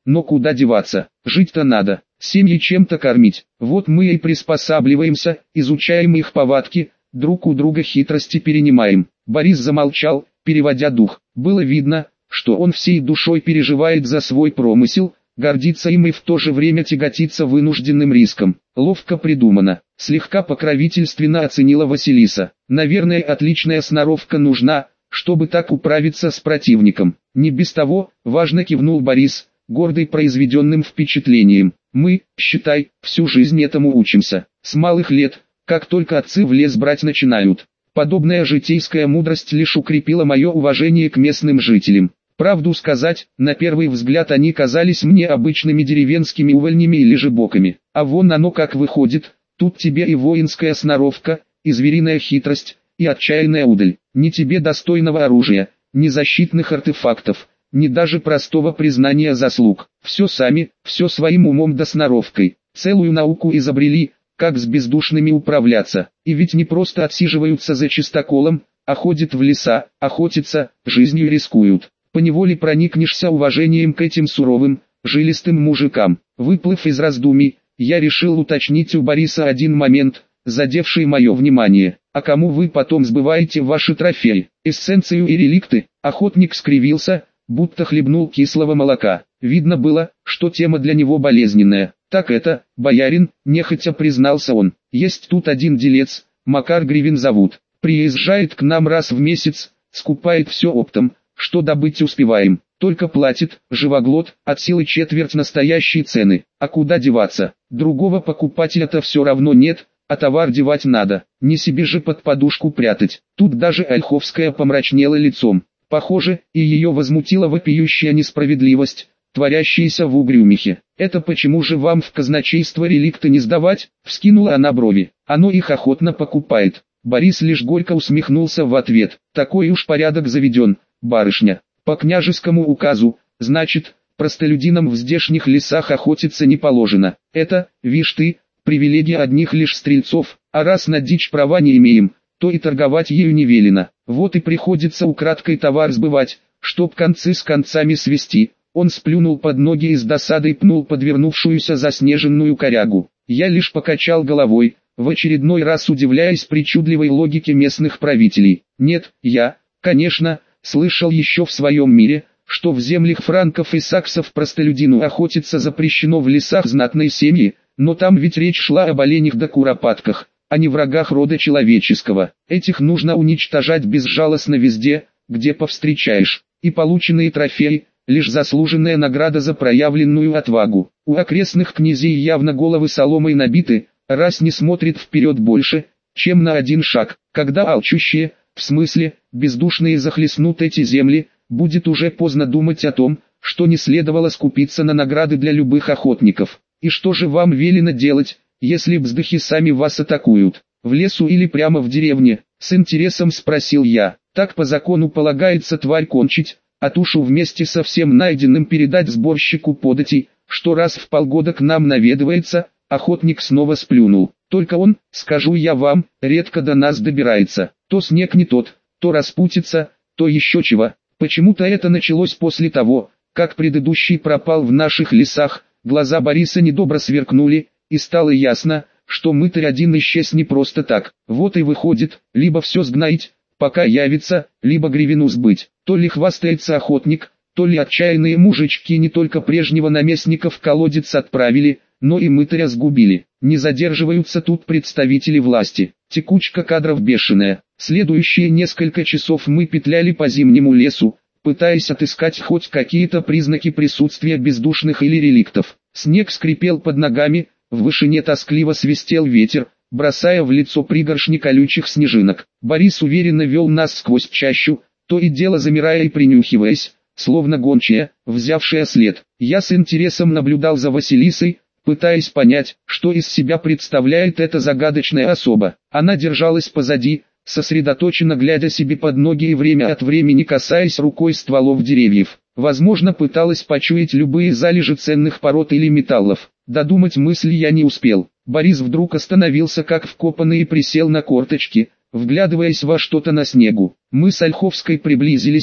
но куда деваться, жить-то надо, семьи чем-то кормить. Вот мы и приспосабливаемся, изучаем их повадки, друг у друга хитрости перенимаем. Борис замолчал, переводя дух. Было видно, что он всей душой переживает за свой промысел, гордится им и в то же время тяготится вынужденным риском. Ловко придумано, слегка покровительственно оценила Василиса. Наверное, отличная сноровка нужна, чтобы так управиться с противником. Не без того, важно кивнул Борис, гордый произведенным впечатлением. Мы, считай, всю жизнь этому учимся. С малых лет, как только отцы в лес брать начинают. Подобная житейская мудрость лишь укрепила мое уважение к местным жителям. Правду сказать, на первый взгляд они казались мне обычными деревенскими увольнями или жебоками. А вон оно как выходит, тут тебе и воинская сноровка, и звериная хитрость, и отчаянная удаль. Ни тебе достойного оружия, ни защитных артефактов, ни даже простого признания заслуг. Все сами, все своим умом да сноровкой. Целую науку изобрели, как с бездушными управляться. И ведь не просто отсиживаются за чистоколом, а ходят в леса, охотятся, жизнью рискуют. Поневоле проникнешься уважением к этим суровым, жилистым мужикам. Выплыв из раздумий, я решил уточнить у Бориса один момент, задевший мое внимание. А кому вы потом сбываете ваши трофеи, эссенцию и реликты? Охотник скривился, будто хлебнул кислого молока. Видно было, что тема для него болезненная. Так это, боярин, нехотя признался он. Есть тут один делец, Макар Гривин зовут. Приезжает к нам раз в месяц, скупает все оптом, что добыть успеваем. Только платит, живоглот, от силы четверть настоящей цены. А куда деваться? Другого покупателя-то все равно нет, а товар девать надо. Не себе же под подушку прятать. Тут даже Ольховская помрачнела лицом. Похоже, и ее возмутила вопиющая несправедливость, творящаяся в Угрюмихе. «Это почему же вам в казначейство реликты не сдавать?» — вскинула она брови. «Оно их охотно покупает». Борис лишь горько усмехнулся в ответ. «Такой уж порядок заведен, барышня. По княжескому указу, значит, простолюдинам в здешних лесах охотиться не положено. Это, вишь ты, привилегия одних лишь стрельцов, а раз на дичь права не имеем, то и торговать ею не велено. Вот и приходится украдкой товар сбывать, чтоб концы с концами свести». Он сплюнул под ноги и с досадой пнул подвернувшуюся заснеженную корягу. Я лишь покачал головой, в очередной раз удивляясь причудливой логике местных правителей. Нет, я, конечно, слышал еще в своем мире, что в землях франков и саксов простолюдину охотиться запрещено в лесах знатной семьи, но там ведь речь шла об оленях да куропатках, а не врагах рода человеческого. Этих нужно уничтожать безжалостно везде, где повстречаешь, и полученные трофеи – лишь заслуженная награда за проявленную отвагу. У окрестных князей явно головы соломой набиты, раз не смотрит вперед больше, чем на один шаг. Когда алчущие, в смысле, бездушные захлестнут эти земли, будет уже поздно думать о том, что не следовало скупиться на награды для любых охотников. И что же вам велено делать, если бздухи сами вас атакуют? В лесу или прямо в деревне? С интересом спросил я. Так по закону полагается тварь кончить, а тушу вместе со всем найденным передать сборщику податей, что раз в полгода к нам наведывается. Охотник снова сплюнул. Только он, скажу я вам, редко до нас добирается. То снег не тот, то распутится, то еще чего. Почему-то это началось после того, как предыдущий пропал в наших лесах. Глаза Бориса недобро сверкнули, и стало ясно, что мытарь один исчез не просто так. Вот и выходит, либо все сгноить, пока явится, либо Гривину сбыть. То ли хвастается охотник, то ли отчаянные мужички не только прежнего наместника в колодец отправили, но и мытаря сгубили. Не задерживаются тут представители власти. Текучка кадров бешеная. Следующие несколько часов мы петляли по зимнему лесу, пытаясь отыскать хоть какие-то признаки присутствия бездушных или реликтов. Снег скрипел под ногами, в вышине тоскливо свистел ветер, бросая в лицо пригоршни колючих снежинок. Борис уверенно вел нас сквозь чащу, то и дело замирая и принюхиваясь, словно гончая, взявшая след. Я с интересом наблюдал за Василисой, пытаясь понять, что из себя представляет эта загадочная особа. Она держалась позади, сосредоточенно глядя себе под ноги и время от времени касаясь рукой стволов деревьев. Возможно, пыталась почуять любые залежи ценных пород или металлов. Додумать мысли я не успел. Борис вдруг остановился как вкопанный и присел на корточки, вглядываясь во что-то на снегу. Мы с Ольховской приблизились,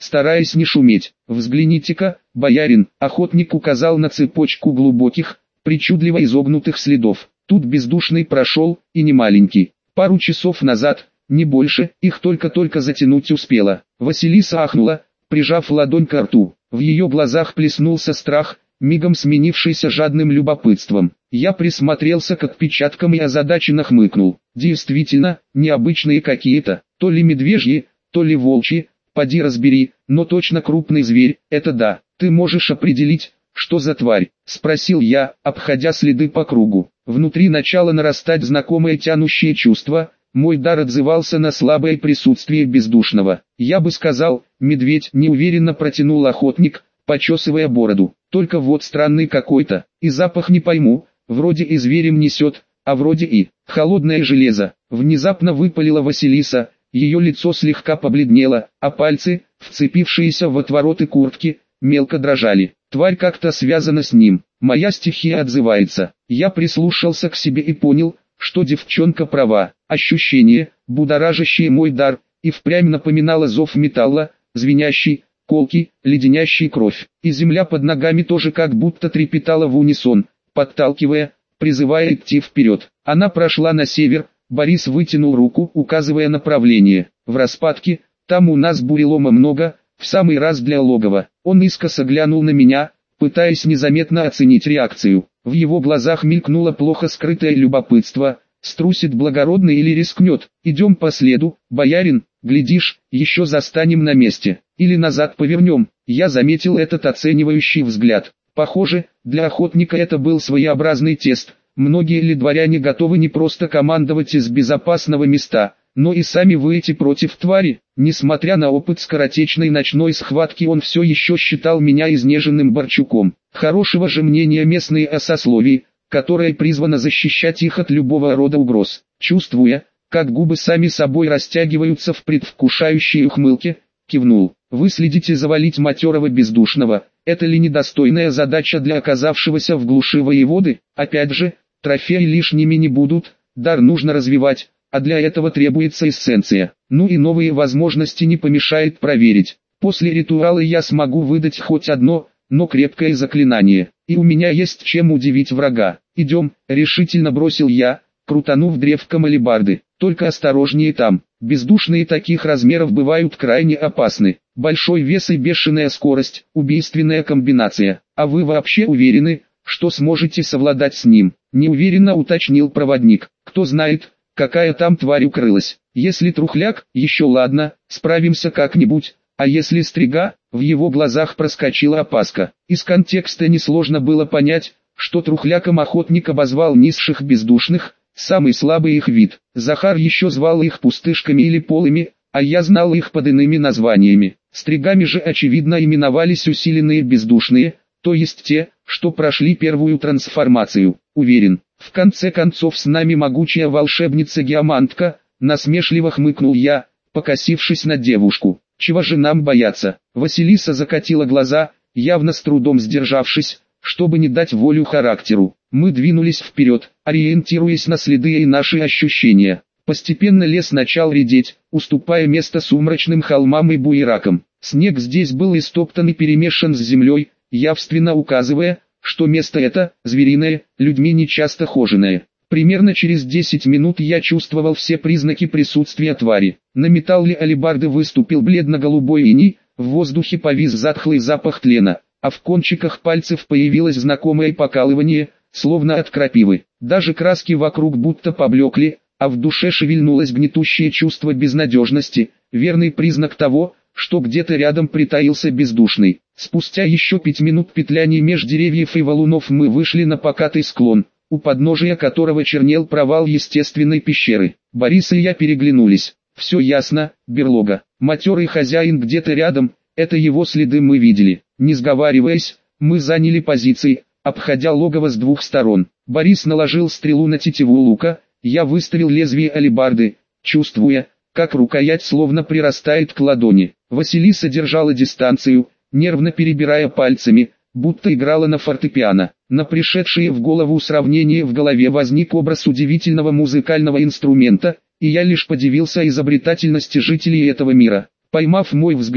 стараясь не шуметь. «Взгляните-ка, боярин!» Охотник указал на цепочку глубоких, причудливо изогнутых следов. Тут бездушный прошел, и не маленький. Пару часов назад, не больше, их только-только затянуть успела. Василиса ахнула, прижав ладонь к рту. В ее глазах плеснулся страх, мигом сменившийся жадным любопытством. Я присмотрелся к отпечаткам и озадаченно хмыкнул. Действительно, необычные какие-то, то ли медвежьи, то ли волчьи, поди разбери, но точно крупный зверь, это да. Ты можешь определить, что за тварь? Спросил я, обходя следы по кругу. Внутри начало нарастать знакомое тянущее чувство, мой дар отзывался на слабое присутствие бездушного. Я бы сказал, медведь, неуверенно протянул охотник, почесывая бороду. Только вот странный какой-то, и запах не пойму, вроде и зверем несет, а вроде и холодное железо. Внезапно выпалила Василиса, ее лицо слегка побледнело, а пальцы, вцепившиеся в отвороты куртки, мелко дрожали. Тварь как-то связана с ним, моя стихия отзывается. Я прислушался к себе и понял, что девчонка права. Ощущение, будоражащее мой дар, и впрямь напоминало зов металла, звенящий, колкий, леденящий кровь. И земля под ногами тоже как будто трепетала в унисон, подталкивая, призывая идти вперед. Она прошла на север, Борис вытянул руку, указывая направление. В распадке, там у нас бурелома много, в самый раз для логова. Он искоса глянул на меня, пытаясь незаметно оценить реакцию. В его глазах мелькнуло плохо скрытое любопытство. Струсит благородный или рискнет? Идем по следу, боярин, глядишь, еще застанем на месте. Или назад повернем. Я заметил этот оценивающий взгляд. Похоже, для охотника это был своеобразный тест. Многие ли дворяне готовы не просто командовать из безопасного места, но и сами выйти против твари? Несмотря на опыт скоротечной ночной схватки, он все еще считал меня изнеженным Борчуком. Хорошего же мнения местные о сословии, которое призвано защищать их от любого рода угроз. Чувствуя, как губы сами собой растягиваются в предвкушающей ухмылке, кивнул. Вы следите завалить матерого бездушного, это ли недостойная задача для оказавшегося в глуши воеводы? Опять же, трофеи лишними не будут, дар нужно развивать, а для этого требуется эссенция. Ну и новые возможности не помешает проверить. После ритуала я смогу выдать хоть одно, но крепкое заклинание, и у меня есть чем удивить врага. Идем, решительно бросил я, крутанув древком алебарды. Только осторожнее там, бездушные таких размеров бывают крайне опасны. Большой вес и бешеная скорость, убийственная комбинация. А вы вообще уверены, что сможете совладать с ним? Неуверенно уточнил проводник. Кто знает, какая там тварь укрылась. Если трухляк, еще ладно, справимся как-нибудь. А если стрига? В его глазах проскочила опаска. Из контекста несложно было понять, что трухляком охотник обозвал низших бездушных, самый слабый их вид. Захар еще звал их пустышками или полыми, а я знал их под иными названиями. Стригами же очевидно именовались усиленные бездушные, то есть те, что прошли первую трансформацию. Уверен, в конце концов с нами могучая волшебница-геомантка, насмешливо хмыкнул я, покосившись на девушку. Чего же нам бояться? Василиса закатила глаза, явно с трудом сдержавшись, чтобы не дать волю характеру. Мы двинулись вперед, ориентируясь на следы и наши ощущения. Постепенно лес начал редеть, уступая место сумрачным холмам и буеракам. Снег здесь был истоптан и перемешан с землей, явственно указывая, что место это, звериное, людьми нечасто хоженое. Примерно через 10 минут я чувствовал все признаки присутствия твари. На металле алебарды выступил бледно-голубой иней, в воздухе повис затхлый запах тлена, а в кончиках пальцев появилось знакомое покалывание, словно от крапивы. Даже краски вокруг будто поблекли, а в душе шевельнулось гнетущее чувство безнадежности, верный признак того, что где-то рядом притаился бездушный. Спустя еще 5 минут петляний меж деревьев и валунов мы вышли на покатый склон, у подножия которого чернел провал естественной пещеры. Борис и я переглянулись. Все ясно, берлога. Матерый хозяин где-то рядом, это его следы мы видели. Не сговариваясь, мы заняли позиции, обходя логово с двух сторон. Борис наложил стрелу на тетиву лука, я выставил лезвие алебарды, чувствуя, как рукоять словно прирастает к ладони. Василиса держала дистанцию, нервно перебирая пальцами, будто играла на фортепиано. На пришедшее в голову сравнение в голове возник образ удивительного музыкального инструмента, и я лишь подивился изобретательности жителей этого мира. Поймав мой взгляд,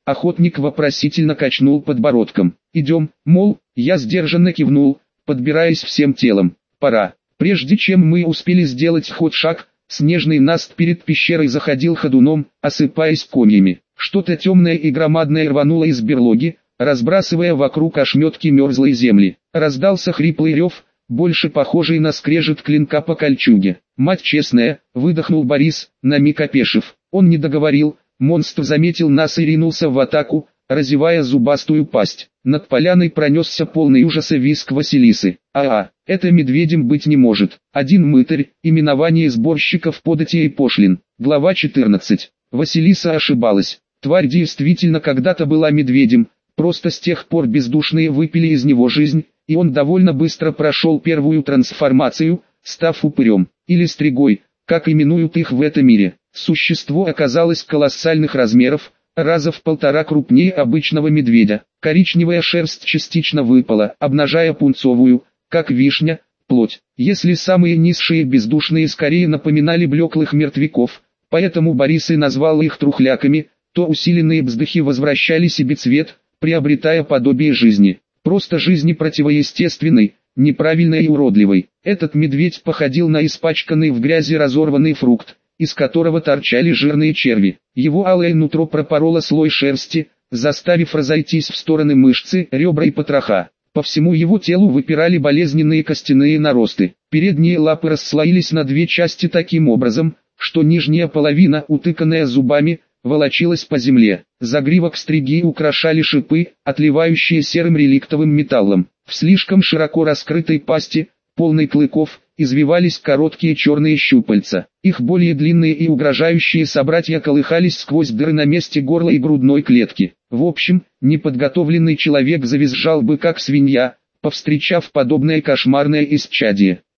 Охотник вопросительно качнул подбородком. «Идем», мол, я сдержанно кивнул, подбираясь всем телом. «Пора». Прежде чем мы успели сделать хоть шаг, снежный наст перед пещерой заходил ходуном, осыпаясь комьями. Что-то темное и громадное рвануло из берлоги, разбрасывая вокруг ошметки мерзлой земли. Раздался хриплый рев, больше похожий на скрежет клинка по кольчуге. «Мать честная», — выдохнул Борис, на миг опешив. Он не договорил, монстр заметил нас и ринулся в атаку, разевая зубастую пасть. Над поляной пронесся полный ужаса визг Василисы. Это медведем быть не может. Один мытарь, именование сборщиков податей и пошлин. Глава 14. Василиса ошибалась. Тварь действительно когда-то была медведем, просто с тех пор бездушные выпили из него жизнь, и он довольно быстро прошел первую трансформацию, став упырем, или стригой, как именуют их в этом мире. Существо оказалось колоссальных размеров, раза в 1,5 крупнее обычного медведя. Коричневая шерсть частично выпала, обнажая пунцовую, как вишня, плоть. Если самые низшие бездушные скорее напоминали блеклых мертвяков, поэтому Борис и назвал их трухляками, то усиленные вздохи возвращали себе цвет, приобретая подобие жизни. Просто жизни противоестественной, неправильной и уродливой. Этот медведь походил на испачканный в грязи разорванный фрукт, из которого торчали жирные черви. Его алое нутро пропороло слой шерсти, заставив разойтись в стороны мышцы, ребра и потроха. По всему его телу выпирали болезненные костяные наросты. Передние лапы расслоились на две части таким образом, что нижняя половина, утыканная зубами, волочилась по земле. Загривок стриги украшали шипы, отливающие серым реликтовым металлом. В слишком широко раскрытой пасти, полной клыков, извивались короткие черные щупальца. Их более длинные и угрожающие собратья колыхались сквозь дыры на месте горла и грудной клетки. В общем, неподготовленный человек завизжал бы как свинья, повстречав подобное кошмарное исчадие.